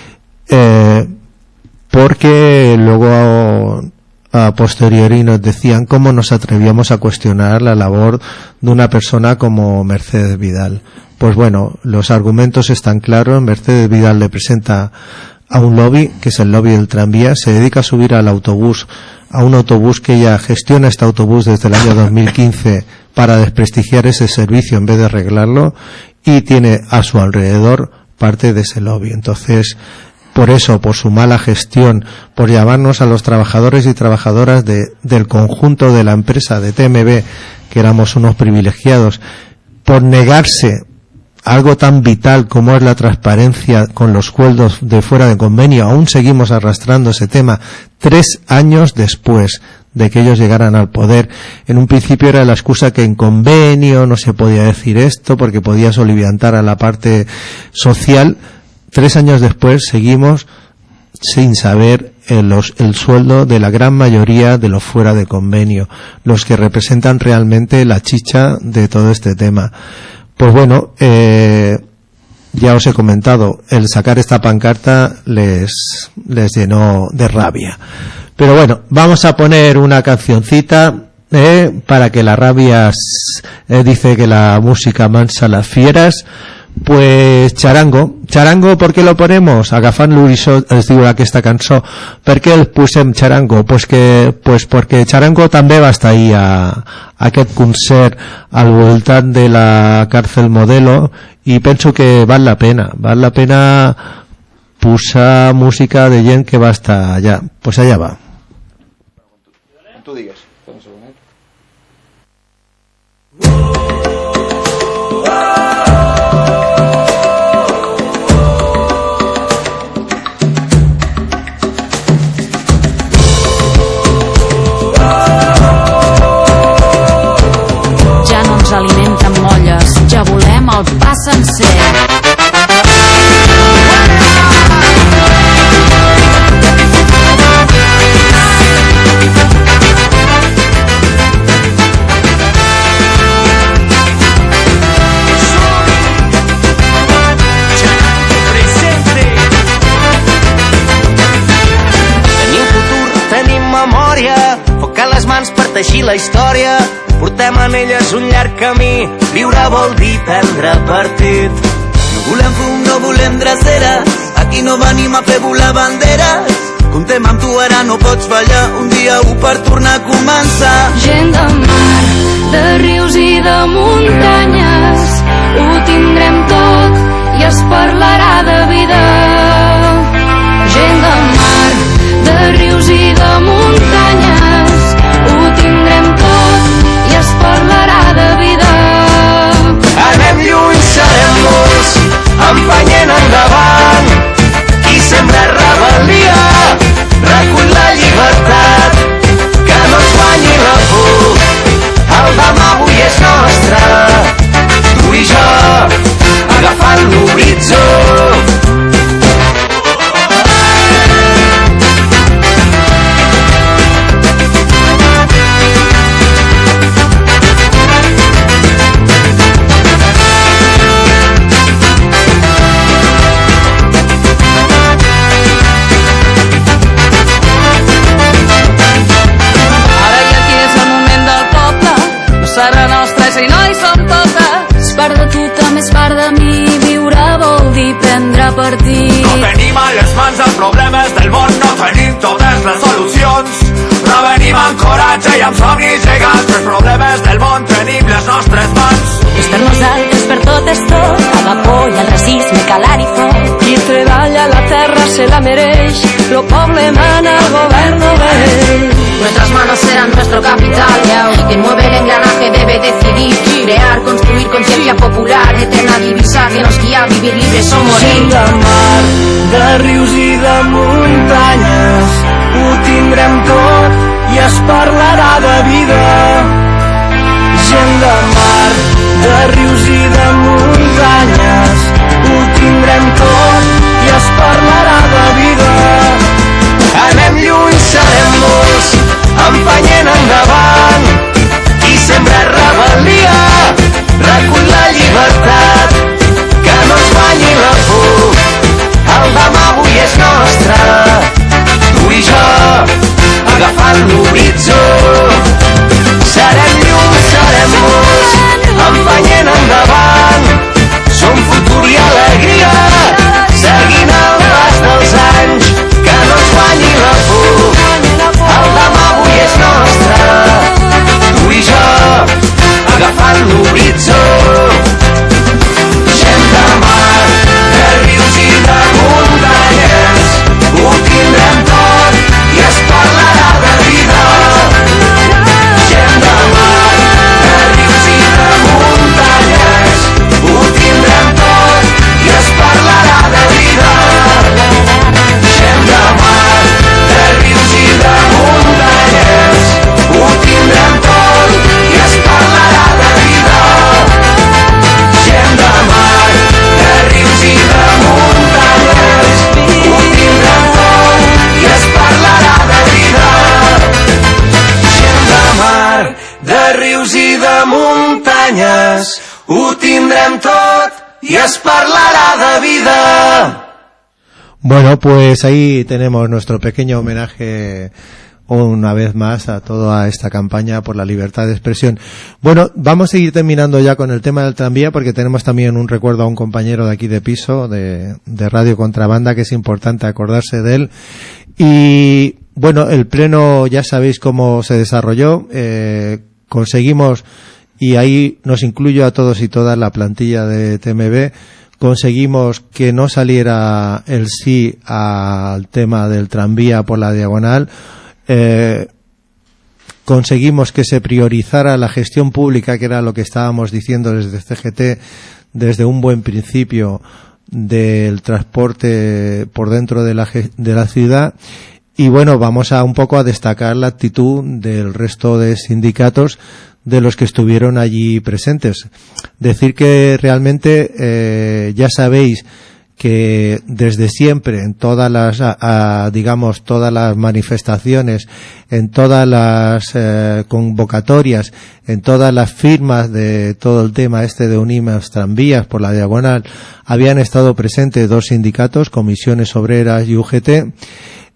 porque luego a posteriori nos decían cómo nos atrevíamos a cuestionar la labor de una persona como Mercedes Vidal. Pues bueno, los argumentos están claros. Mercedes Vidal le presenta a un lobby, que es el lobby del tranvía, se dedica a subir al autobús, a un autobús que ella gestiona este autobús desde el año 2015 para desprestigiar ese servicio en vez de arreglarlo, y tiene a su alrededor parte de ese lobby. Entonces, por eso, por su mala gestión, por llamarnos a los trabajadores y trabajadoras del conjunto de la empresa de TMB, que éramos unos privilegiados, por negarse algo tan vital como es la transparencia con los sueldos de fuera de convenio, aún seguimos arrastrando ese tema 3 años después de que ellos llegaran al poder. En un principio era la excusa que en convenio no se podía decir esto porque podía soliviantar a la parte social. 3 años después seguimos sin saber el sueldo de la gran mayoría de los fuera de convenio, los que representan realmente la chicha de todo este tema. Pues bueno, ya os he comentado, el sacar esta pancarta les llenó de rabia. Pero bueno, vamos a poner una cancioncita para que la rabia dice que la música mansa las fieras. Pues Charango, ¿por qué lo ponemos? Agafant l'horitzó es diu aquesta cançó. Per què el posem Charango? Pues perquè Charango també va estar ahir a aquest concert al voltant de la càrcel Modelo, i penso que val la pena posar música de gent que va estar allà. Pues allà va. Tu digues. Un segonet. Alimenten molles, ja volem el pa sencer. mans per teixir la història. Portem en elles un llarg camí. Viure vol dir prendre partit. No volem fum, no volem dreceres. Aquí no venim a fer volar banderes. Contem amb tu, ara no pots fallar. Un dia per tornar a començar. Gent de mar, de rius i de muntanyes, ho tindrem tot i es parlarà de vida. Gent de mar, de rius i de muntanyes, ho tindrem tot i es parlarà de vida. Anem lluny, serem molts, empenyent endavant. Qui sembra rebel·lia, recull la llibertat. Que no ens guanyi la por, el demà avui és nostre. Tu i jo, agafant l'horitzó. Serà nostra i no hi som totes. És part de tu, també és part de mi. Viure vol dir prendre partit. No tenim a les mans els problemes del món, no tenim totes les solucions, però venim amb coratge i amb somnis gegants. Els problemes del món tenim les nostres mans. És per nosaltres, per tot és tot. A la por i al racisme calar i foc. Qui treballa la terra se la mereix. Lo poble mana, el govern obeix. Nuestras manos serán nuestro capital. Quien mueve el engranaje debe decidir. Crear, construir conciencia popular. Eterna divisa que nos guía a vivir libres o morir. Gent de mar, de rius i de muntanyes, ho tindrem tot i es parlarà de vida. Gent de mar, de rius i de muntanyes, ho tindrem tot i es parlarà de vida. Anem lluny, serem molts, empenyent endavant. Qui sembra rebel·lia, recull la llibertat. Que no ens guanyi la por, el demà avui és nostre. Tu i jo, agafant l'horitzó. Serem llum, serem molts, empenyent endavant. Som futur i alegria, seguint el pas dels anys. Que no ens guanyi la por, el demà avui és nostre. Tu i jo, agafant l'horitzó. Gent de mar, de rius i de muntanyes, ho tindrem tot i es parlarà de vida. Gent de mar, de rius i de muntanyes, ho tindrem tot i es parlarà de vida. Gent de mar, de rius i de muntanyes, ho tindrem tot i es parlarà de vida. Gent de mar, de rius i de muntanyes, ho tindrem tot i es parlarà de vida. Gent de mar, de rius i de muntanyes, ho tindrem tot i es parlarà de vida. Bueno, pues ahí tenemos nuestro pequeño homenaje una vez más a toda esta campaña por la libertad de expresión. Bueno, vamos a ir terminando ya con el tema del tranvía porque tenemos también un recuerdo a un compañero de aquí de piso, de Radio Contrabanda, que es importante acordarse de él. Y bueno, el pleno ya sabéis cómo se desarrolló. Conseguimos, y ahí nos incluyo a todos y todas la plantilla de TMB, conseguimos que no saliera el sí al tema del tranvía por la diagonal. Conseguimos que se priorizara la gestión pública, que era lo que estábamos diciendo desde CGT desde un buen principio, del transporte por dentro de la ciudad. Y bueno, vamos a un poco a destacar la actitud del resto de sindicatos de los que estuvieron allí presentes. Decir que realmente ya sabéis que desde siempre en todas las todas las manifestaciones, en todas las convocatorias, en todas las firmas de todo el tema de Unimos Tranvías por la diagonal, habían estado presentes dos sindicatos, Comisiones Obreras y UGT.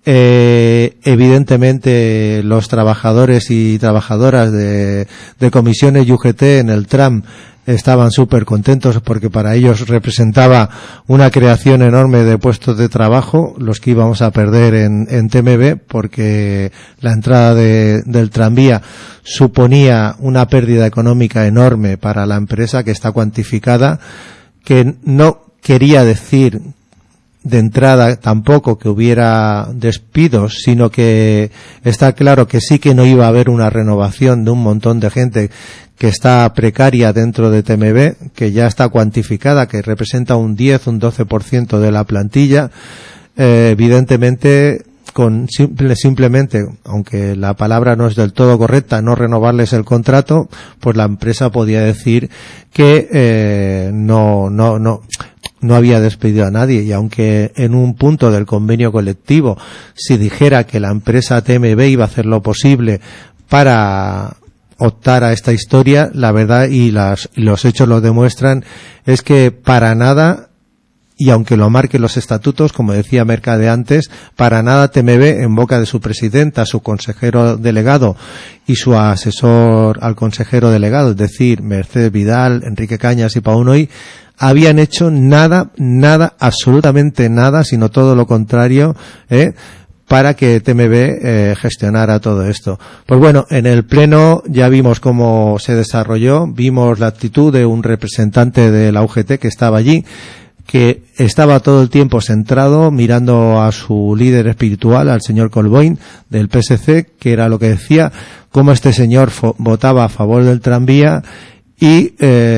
Evidentemente los trabajadores y trabajadoras de comisiones y UGT en el tram estaban súper contentos porque para ellos representaba una creación enorme de puestos de trabajo, los que íbamos a perder en TMB, porque la entrada del tranvía suponía una pérdida económica enorme para la empresa, que está cuantificada, que no quería decir de entrada tampoco que hubiera despidos, sino que está claro que sí que no iba a haber una renovación de un montón de gente que está precaria dentro de TMB, que ya está cuantificada, que representa un 10, un 12% de la plantilla. Evidentemente, con simplemente, aunque la palabra no es del todo correcta, no renovarles el contrato, pues la empresa podía decir que no había despedido a nadie, y aunque en un punto del convenio colectivo se dijera que la empresa TMB iba a hacer lo posible para optar a esta historia, la verdad y los hechos lo demuestran, es que para nada, y aunque lo marquen los estatutos, como decía Mercade antes, para nada TMB, en boca de su presidenta, su consejero delegado y su asesor al consejero delegado, es decir, Mercedes Vidal, Enrique Cañas y Pau Noy, habían hecho nada, absolutamente nada, sino todo lo contrario, para que TMB gestionara todo esto. Pues bueno, en el pleno ya vimos cómo se desarrolló, vimos la actitud de un representante de la UGT que estaba allí, que estaba todo el tiempo centrado mirando a su líder espiritual, al señor Colboin del PSC, que era lo que decía, cómo este señor votaba a favor del tranvía, y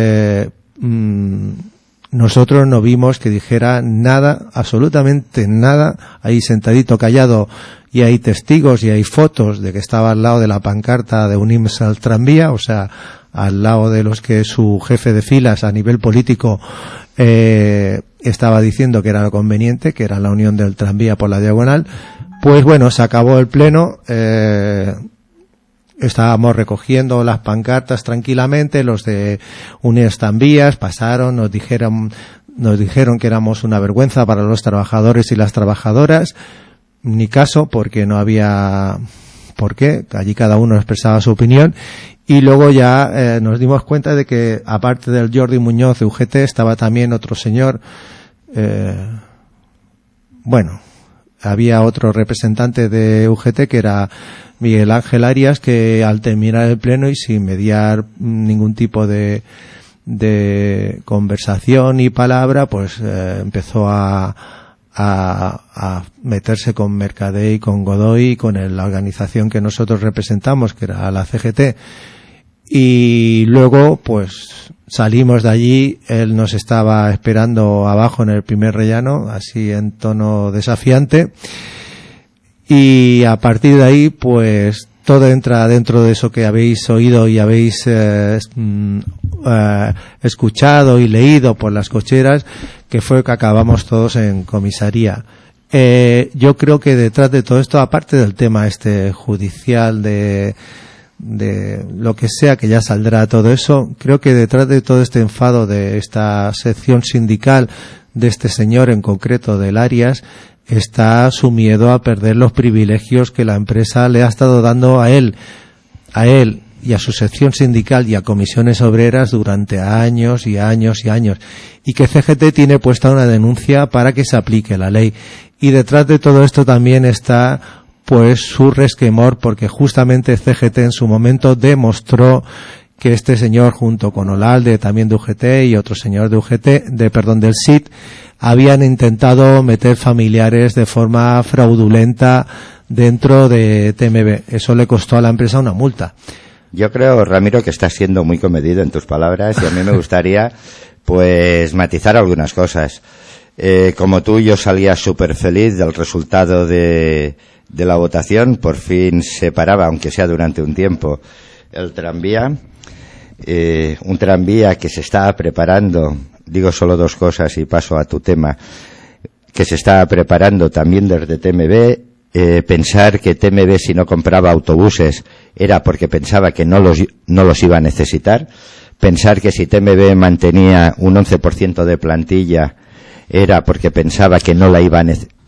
nosotros no vimos que dijera nada, absolutamente nada, ahí sentadito callado, y hay testigos y hay fotos de que estaba al lado de la pancarta de Unimos al tranvía, o sea, al lado de los que su jefe de filas a nivel político estaba diciendo que era lo conveniente, que era la unión del tranvía por la diagonal. Pues bueno, se acabó el pleno, estábamos recogiendo las pancartas tranquilamente, los de Unidos Tranvías pasaron, nos dijeron que éramos una vergüenza para los trabajadores y las trabajadoras, ni caso, porque no había por qué, allí cada uno expresaba su opinión, y luego ya nos dimos cuenta de que aparte del Jordi Muñoz de UGT estaba también otro señor, había otro representante de UGT que era Miguel Ángel Arias, que al terminar el pleno y sin mediar ningún tipo de conversación y palabra, pues empezó a meterse con Mercadé y con Godoy y con la organización que nosotros representamos, que era la CGT, y luego pues salimos de allí, él nos estaba esperando abajo en el primer rellano, así en tono desafiante, y a partir de ahí pues todo entra dentro de eso que habéis oído y habéis escuchado y leído por las cocheras, que fue que acabamos todos en comisaría. Yo creo que detrás de todo esto, aparte del tema judicial de lo que sea, que ya saldrá todo eso, creo que detrás de todo este enfado de esta sección sindical, de este señor en concreto del Arias, está su miedo a perder los privilegios que la empresa le ha estado dando a él y a su sección sindical y a comisiones obreras durante años y años y años, y que CGT tiene puesta una denuncia para que se aplique la ley. Y detrás de todo esto también está pues su resquemor, porque justamente CGT en su momento demostró que este señor, junto con Olalde, también de UGT, y otro señor de del SIT, habían intentado meter familiares de forma fraudulenta dentro de TMB. Eso le costó a la empresa una multa. Yo creo, Ramiro, que estás siendo muy comedido en tus palabras, y a mí me gustaría pues matizar algunas cosas. Como tú, yo salía súper feliz del resultado de la votación. Por fin se paraba, aunque sea durante un tiempo, el tranvía. Un tranvía que se estaba preparando, digo solo dos cosas y paso a tu tema, que se estaba preparando también desde TMB. Pensar que TMB, si no compraba autobuses, era porque pensaba que no los iba a necesitar. Pensar que si TMB mantenía un 11% de plantilla era porque pensaba que no la iba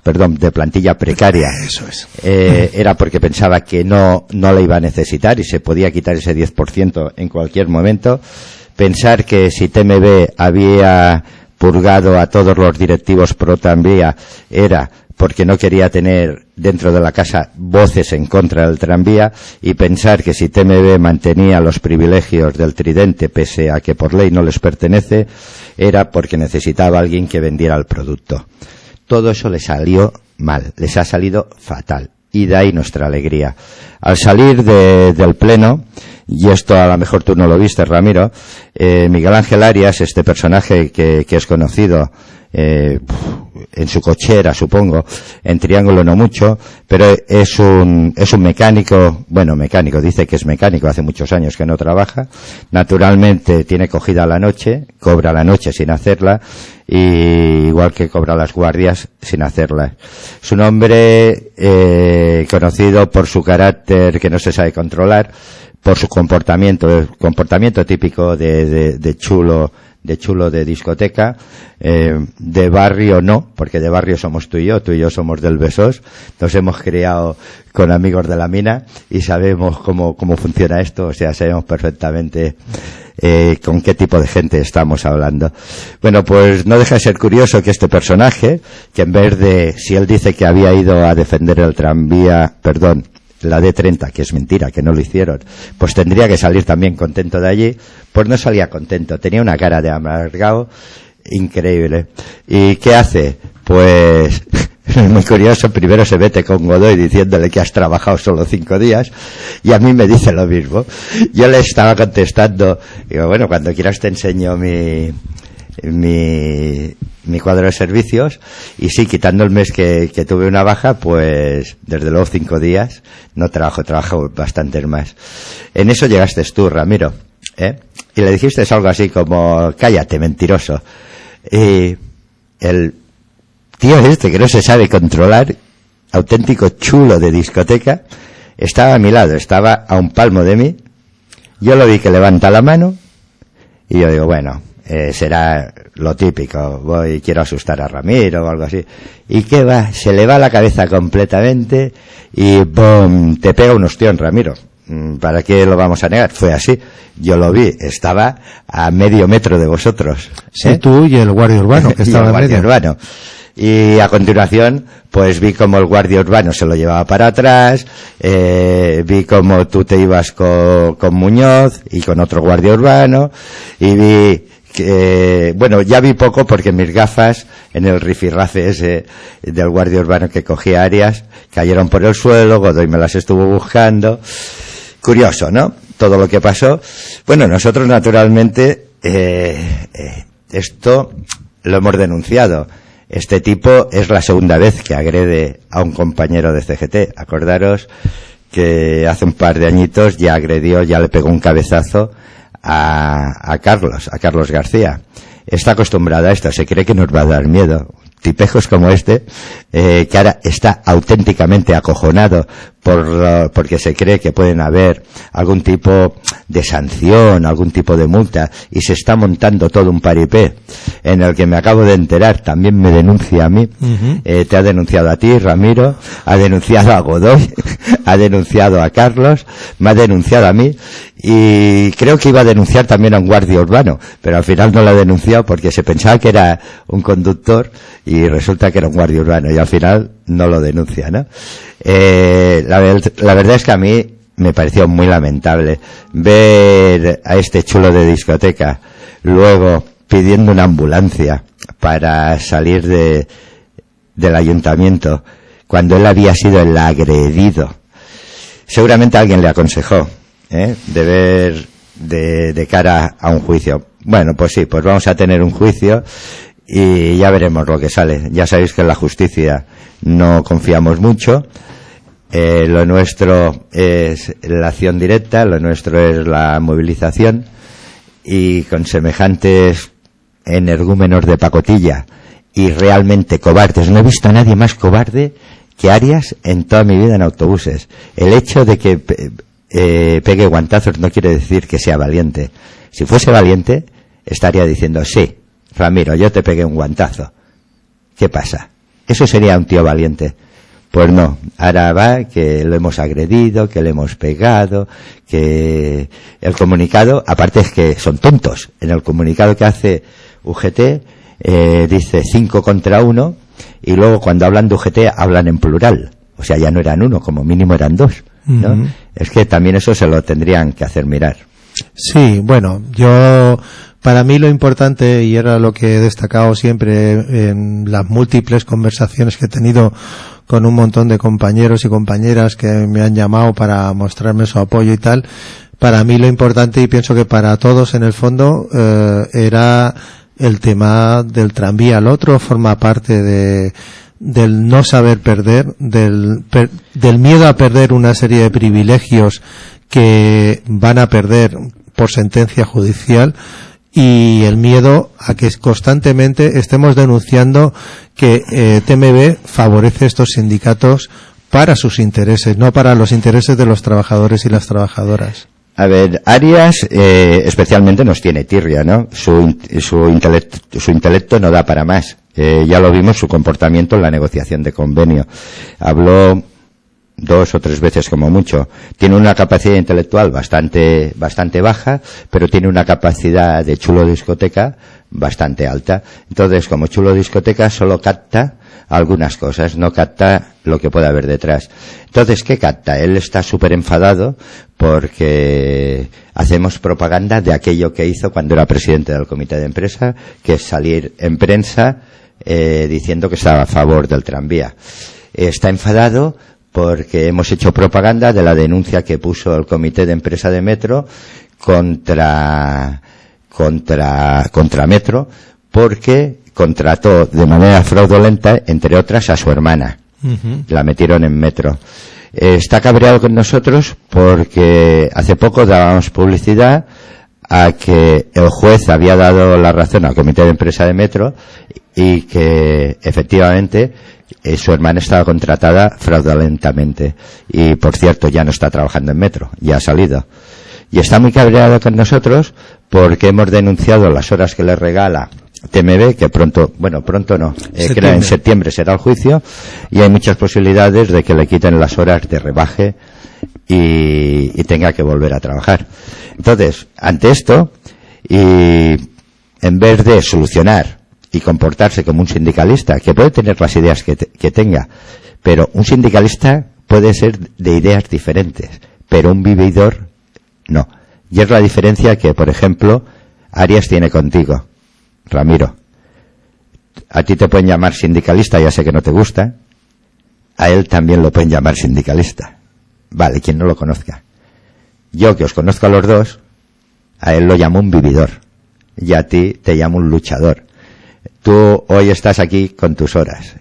de plantilla precaria. Eso es. Era porque pensaba que no la iba a necesitar y se podía quitar ese 10% en cualquier momento. Pensar que si TMB había purgado a todos los directivos pro tranvía era porque no quería tener dentro de la casa voces en contra del tranvía, y pensar que si TMB mantenía los privilegios del Tridente pese a que por ley no les pertenece era porque necesitaba a alguien que vendiera el producto. Todo eso les salió mal, les ha salido fatal, y de ahí nuestra alegría. Al salir del pleno, y esto a lo mejor tú no lo viste, Ramiro, Miguel Ángel Arias, este personaje que es conocido en su cochera, supongo, en Triángulo no mucho, pero es un mecánico, dice que es mecánico, hace muchos años que no trabaja, naturalmente tiene cogida la noche, cobra la noche sin hacerla, y igual que cobra las guardias sin hacerla. Es un hombre conocido por su carácter que no se sabe controlar, por su comportamiento, el comportamiento típico de chulo de discoteca, de barrio no, porque de barrio somos tú y yo somos del Besós, nos hemos criado con amigos de la mina y sabemos cómo funciona esto, o sea, sabemos perfectamente con qué tipo de gente estamos hablando. Bueno, pues no deja de ser curioso que este personaje, que en vez de, si él dice que había ido a defender el tranvía, la D30, que es mentira, que no lo hicieron, pues tendría que salir también contento de allí, pues no salía contento, tenía una cara de amargado increíble. ¿Y qué hace? Pues es muy curioso, primero se mete con Godoy diciéndole que has trabajado solo 5 días, y a mí me dice lo mismo. Yo le estaba contestando, digo, bueno, cuando quieras te enseño mi cuadro de servicios, y sí, quitando el mes que tuve una baja, pues desde luego 5 días no trabajo bastantes más. En eso llegaste tú, Ramiro, y le dijiste algo así como, cállate, mentiroso. Y el tío este que no se sabe controlar, auténtico chulo de discoteca, estaba a mi lado, estaba a un palmo de mí, yo lo vi que levanta la mano, y yo digo, bueno, será lo típico, quiero asustar a Ramiro o algo así. ¿Y qué va? Se le va la cabeza completamente y ¡bum! Te pega un ostión, Ramiro. ¿Para qué lo vamos a negar? Fue así. Yo lo vi, estaba a medio metro de vosotros. Sí, tú y el guardia urbano, que estaba el guardia urbano. Y a continuación, pues vi como el guardia urbano se lo llevaba para atrás, vi como tú te ibas con Muñoz y con otro guardia urbano, y vi que, bueno, ya vi poco porque mis gafas en el rifirrafe ese del guardia urbano que cogía Arias cayeron por el suelo, Godoy me las estuvo buscando. Curioso, ¿no? Todo lo que pasó. Bueno, nosotros naturalmente esto lo hemos denunciado. Este tipo es la segunda vez que agrede a un compañero de CGT. Acordaros que hace un par de añitos ya le pegó un cabezazo a Carlos García. Está acostumbrado a esto, se cree que nos va a dar miedo. Tipejos como este, que ahora está auténticamente acojonado porque se cree que pueden haber algún tipo de sanción, algún tipo de multa, y se está montando todo un paripé en el que me acabo de enterar, también me denuncia a mí. Te ha denunciado a ti, Ramiro, ha denunciado a Godoy, ha denunciado a Carlos, me ha denunciado a mí, y creo que iba a denunciar también a un guardia urbano, pero al final no lo ha denunciado porque se pensaba que era un conductor y resulta que era un guardia urbano, y al final no lo denuncia, ¿no? La verdad es que a mí me pareció muy lamentable ver a este chulo de discoteca luego pidiendo una ambulancia para salir del ayuntamiento cuando él había sido el agredido. Seguramente alguien le aconsejó de ver de cara a un juicio. Bueno, pues sí, pues vamos a tener un juicio y ya veremos lo que sale. Ya sabéis que en la justicia no confiamos mucho. Lo nuestro es la acción directa, lo nuestro es la movilización, y con semejantes energúmenos de pacotilla y realmente cobardes. No he visto a nadie más cobarde que Arias en toda mi vida en autobuses. El hecho de que pegue guantazos no quiere decir que sea valiente. Si fuese valiente estaría diciendo, sí, Ramiro, yo te pegué un guantazo. ¿Qué pasa? Eso sería un tío valiente. Pues no, ahora va que lo hemos agredido, que le hemos pegado, que el comunicado, aparte es que son tontos. En el comunicado que hace UGT dice 5 contra 1 y luego cuando hablan de UGT hablan en plural. O sea, ya no eran 1, como mínimo eran 2, ¿no? Uh-huh. Es que también eso se lo tendrían que hacer mirar. Sí, bueno, para mí lo importante, y era lo que he destacado siempre en las múltiples conversaciones que he tenido con un montón de compañeros y compañeras que me han llamado para mostrarme su apoyo y tal, para mí lo importante, y pienso que para todos en el fondo, era el tema del tranvía. El otro forma parte del no saber perder, del miedo a perder una serie de privilegios que van a perder por sentencia judicial, y el miedo a que constantemente estemos denunciando que TMB favorece estos sindicatos para sus intereses, no para los intereses de los trabajadores y las trabajadoras. A ver, Arias especialmente nos tiene tirria, ¿no? Su intelecto no da para más. Ya lo vimos su comportamiento en la negociación de convenio. Habló 2 o 3 veces como mucho. Tiene una capacidad intelectual bastante baja, pero tiene una capacidad de chulo discoteca bastante alta. Entonces, como chulo discoteca, solo capta algunas cosas, no capta lo que puede haber detrás. Entonces, ¿qué capta? Él está súper enfadado porque hacemos propaganda de aquello que hizo cuando era presidente del comité de empresa, que es salir en prensa diciendo que estaba a favor del tranvía. Está enfadado porque hemos hecho propaganda de la denuncia que puso el comité de empresa de Metro contra Metro, porque contrató de manera fraudulenta, entre otras, a su hermana. Uh-huh. La metieron en Metro. Está cabreado con nosotros porque hace poco dábamos publicidad a que el juez había dado la razón al comité de empresa de Metro y que efectivamente su hermana estaba contratada fraudulentamente, y por cierto ya no está trabajando en Metro, ya ha salido, y está muy cabreado con nosotros porque hemos denunciado las horas que le regala TMB, que pronto no, creo en septiembre será el juicio, y hay muchas posibilidades de que le quiten las horas de rebaje y tenga que volver a trabajar. Entonces, ante esto, y en vez de solucionar y comportarse como un sindicalista, que puede tener las ideas que tenga, pero un sindicalista puede ser de ideas diferentes, pero un vividor no. Y es la diferencia que, por ejemplo, Arias tiene contigo, Ramiro. A ti te pueden llamar sindicalista, ya sé que no te gusta. A él también lo pueden llamar sindicalista. Vale, quien no lo conozca. Yo, que os conozco a los dos, a él lo llamo un vividor. Y a ti te llamo un luchador. Tú hoy estás aquí con tus horas.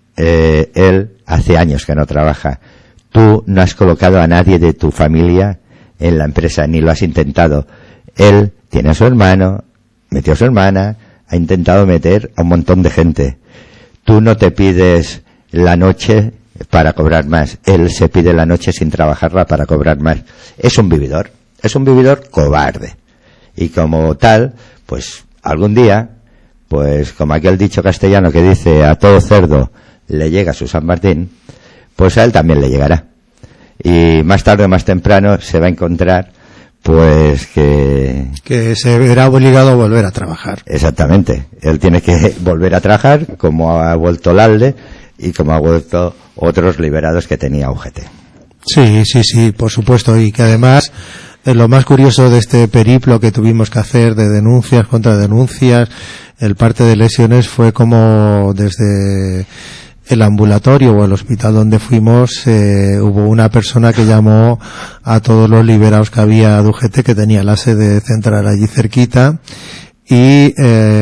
Él hace años que no trabaja. Tú no has colocado a nadie de tu familia en la empresa, ni lo has intentado. Él tiene a su hermano, metió a su hermana, ha intentado meter a un montón de gente. Tú no te pides la noche para cobrar más. Él se pide la noche sin trabajarla para cobrar más. Es un vividor cobarde. Y como tal, pues algún día, pues como aquel dicho castellano que dice a todo cerdo le llega su San Martín, pues a él también le llegará. Y más tarde o más temprano se va a encontrar pues que se verá obligado a volver a trabajar. Exactamente. Él tiene que volver a trabajar, como ha vuelto Lalde y como ha vuelto otros liberados que tenía UGT. Sí, por supuesto. Y que además, lo más curioso de este periplo que tuvimos que hacer de denuncias contra denuncias, el parte de lesiones, fue como desde el ambulatorio o el hospital donde fuimos, hubo una persona que llamó a todos los liberados que había de UGT, que tenía la sede central allí cerquita, y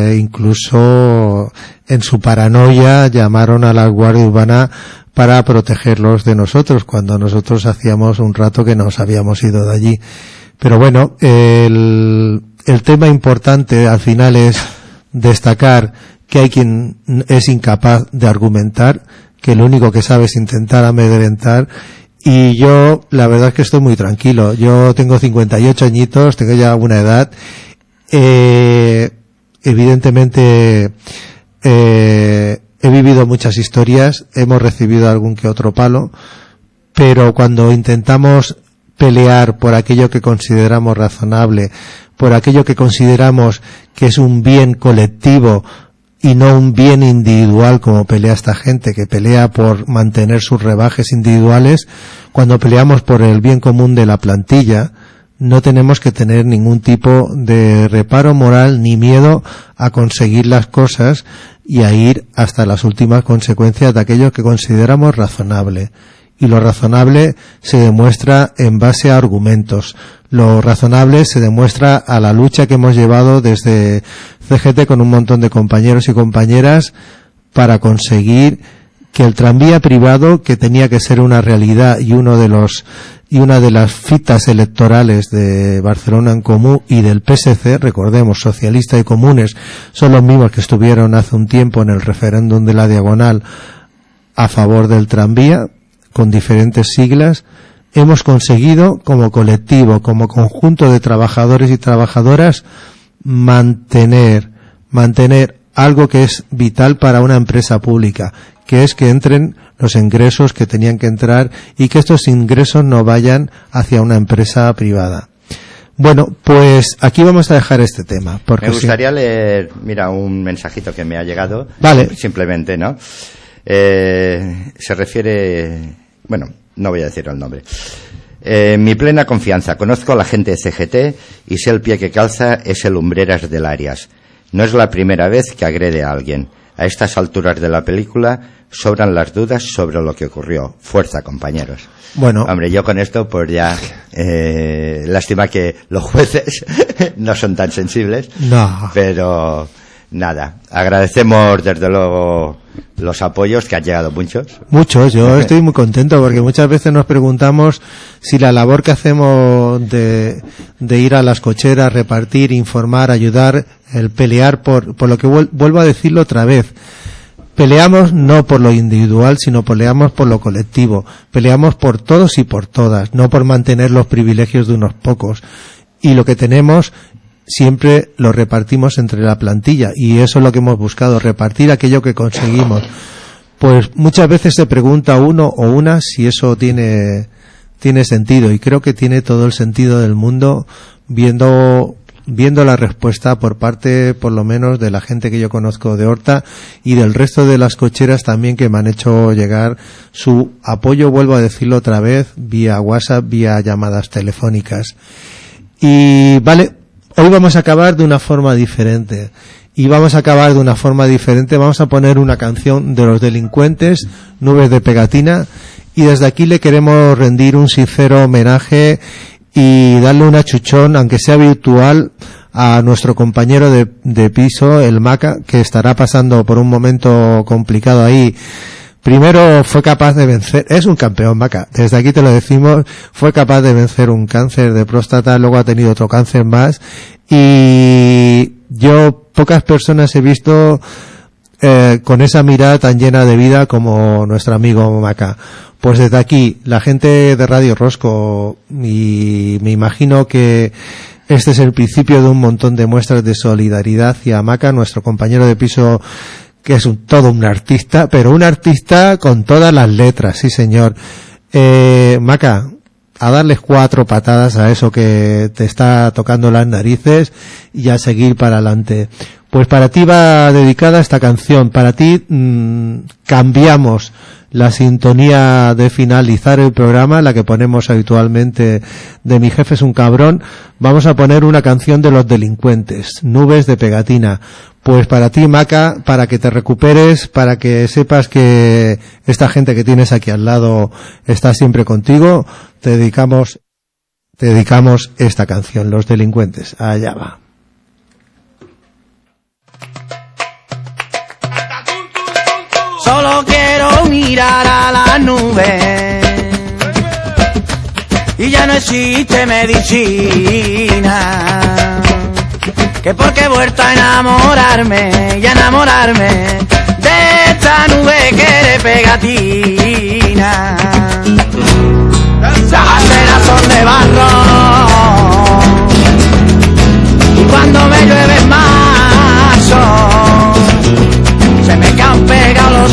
incluso en su paranoia llamaron a la Guardia Urbana para protegerlos de nosotros, cuando nosotros hacíamos un rato que nos habíamos ido de allí. Pero bueno, el tema importante al final es destacar que hay quien es incapaz de argumentar, que lo único que sabe es intentar amedrentar, y yo la verdad es que estoy muy tranquilo. Yo tengo 58 añitos, tengo ya una edad, evidentemente el he vivido muchas historias, hemos recibido algún que otro palo, pero cuando intentamos pelear por aquello que consideramos razonable, por aquello que consideramos que es un bien colectivo y no un bien individual, como pelea esta gente que pelea por mantener sus rebajes individuales, cuando peleamos por el bien común de la plantilla, no tenemos que tener ningún tipo de reparo moral ni miedo a conseguir las cosas y a ir hasta las últimas consecuencias de aquello que consideramos razonable. Y lo razonable se demuestra en base a argumentos. Lo razonable se demuestra a la lucha que hemos llevado desde CGT con un montón de compañeros y compañeras para conseguir que el tranvía privado, que tenía que ser una realidad y una de las fitas electorales de Barcelona en Comú y del PSC, recordemos, socialistas y comunes son los mismos que estuvieron hace un tiempo en el referéndum de la Diagonal a favor del tranvía, con diferentes siglas, hemos conseguido como colectivo, como conjunto de trabajadores y trabajadoras, mantener algo que es vital para una empresa pública, que es que entren los ingresos que tenían que entrar y que estos ingresos no vayan hacia una empresa privada. Bueno, pues aquí vamos a dejar este tema. Porque me gustaría leer, mira, un mensajito que me ha llegado. Vale. Simplemente, ¿no? Se refiere, bueno, no voy a decir el nombre. Mi plena confianza. Conozco a la gente de CGT y sé el pie que calza es el Lumbreras del Arias. No es la primera vez que agrede a alguien. A estas alturas de la película sobran las dudas sobre lo que ocurrió. Fuerza, compañeros. Bueno. Hombre, yo con esto pues ya lástima que los jueces no son tan sensibles. No. Pero nada, agradecemos desde luego los apoyos, que han llegado muchos. Muchos, yo estoy muy contento porque muchas veces nos preguntamos si la labor que hacemos de ir a las cocheras, repartir, informar, ayudar, el pelear por lo que vuelvo a decirlo otra vez. Peleamos no por lo individual, sino peleamos por lo colectivo. Peleamos por todos y por todas, no por mantener los privilegios de unos pocos. Y lo que tenemos siempre lo repartimos entre la plantilla, y eso es lo que hemos buscado, repartir aquello que conseguimos. Pues muchas veces se pregunta uno o una si eso tiene sentido, y creo que tiene todo el sentido del mundo viendo la respuesta por parte, por lo menos, de la gente que yo conozco de Horta y del resto de las cocheras también, que me han hecho llegar su apoyo, vuelvo a decirlo otra vez, vía WhatsApp, vía llamadas telefónicas. Y vale, hoy vamos a acabar de una forma diferente. Y vamos a acabar de una forma diferente. Vamos a poner una canción de Los Delincuentes, Nubes de Pegatina. Y desde aquí le queremos rendir un sincero homenaje y darle un achuchón, aunque sea virtual, a nuestro compañero de piso, el Maca, que estará pasando por un momento complicado ahí. Primero fue capaz de vencer, es un campeón, Maca, desde aquí te lo decimos, fue capaz de vencer un cáncer de próstata, luego ha tenido otro cáncer más, y yo pocas personas he visto con esa mirada tan llena de vida como nuestro amigo Maca. Pues desde aquí, la gente de Radio Rosco, y me imagino que este es el principio de un montón de muestras de solidaridad hacia Maca, nuestro compañero de piso, que es todo un artista, pero un artista con todas las letras, sí señor. Maca, a darles 4 patadas a eso que te está tocando las narices y a seguir para adelante. Pues para ti va dedicada esta canción, para ti cambiamos la sintonía de finalizar el programa, la que ponemos habitualmente de Mi jefe es un cabrón. Vamos a poner una canción de Los Delincuentes, Nubes de Pegatina. Pues para ti, Maca, para que te recuperes, para que sepas que esta gente que tienes aquí al lado está siempre contigo, te dedicamos esta canción, Los Delincuentes. Allá va. Solo quiero mirar a las nubes y ya no existe medicina, que porque he vuelto a enamorarme y a enamorarme de esta nube que de pegatina. Las aceras son de barro y cuando me llueve en marzo se me han pegado los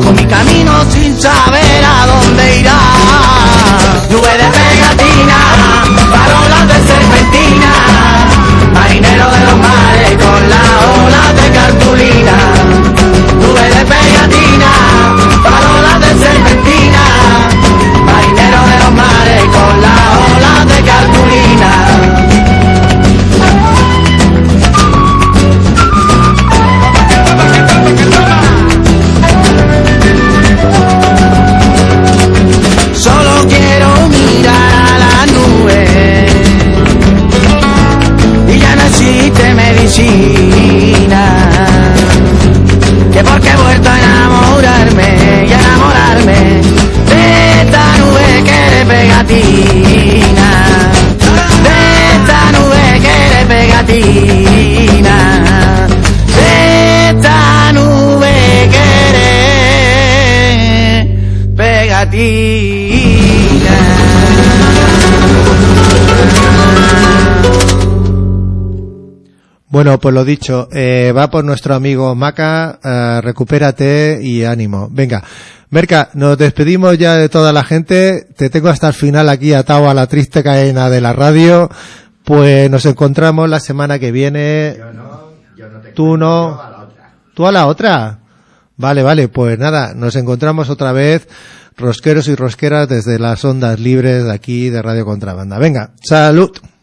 Sigo mi camino sin saber a dónde irá. Nube de pegatina, farolas de serpentina, marinero de los mares con las olas de cartulina. Nube de pegatina, farolas de serpentina, marinero de los mares con las olas de cartulina. Solo quiero mirar a la nube y ya no existe medicina, que porque he vuelto a enamorarme y a enamorarme de esta nube que eres pegatina, de esta nube que eres pegatina, de esta nube que eres pegatina. Bueno, pues lo dicho, va por nuestro amigo Maca, recupérate y ánimo. Venga, Merca, nos despedimos ya de toda la gente, te tengo hasta el final aquí atado a la triste cadena de la radio, pues nos encontramos la semana que viene. Tú no, tú a la otra. Vale, pues nada, nos encontramos otra vez, rosqueros y rosqueras desde las ondas libres de aquí de Radio Contrabanda. Venga, salud.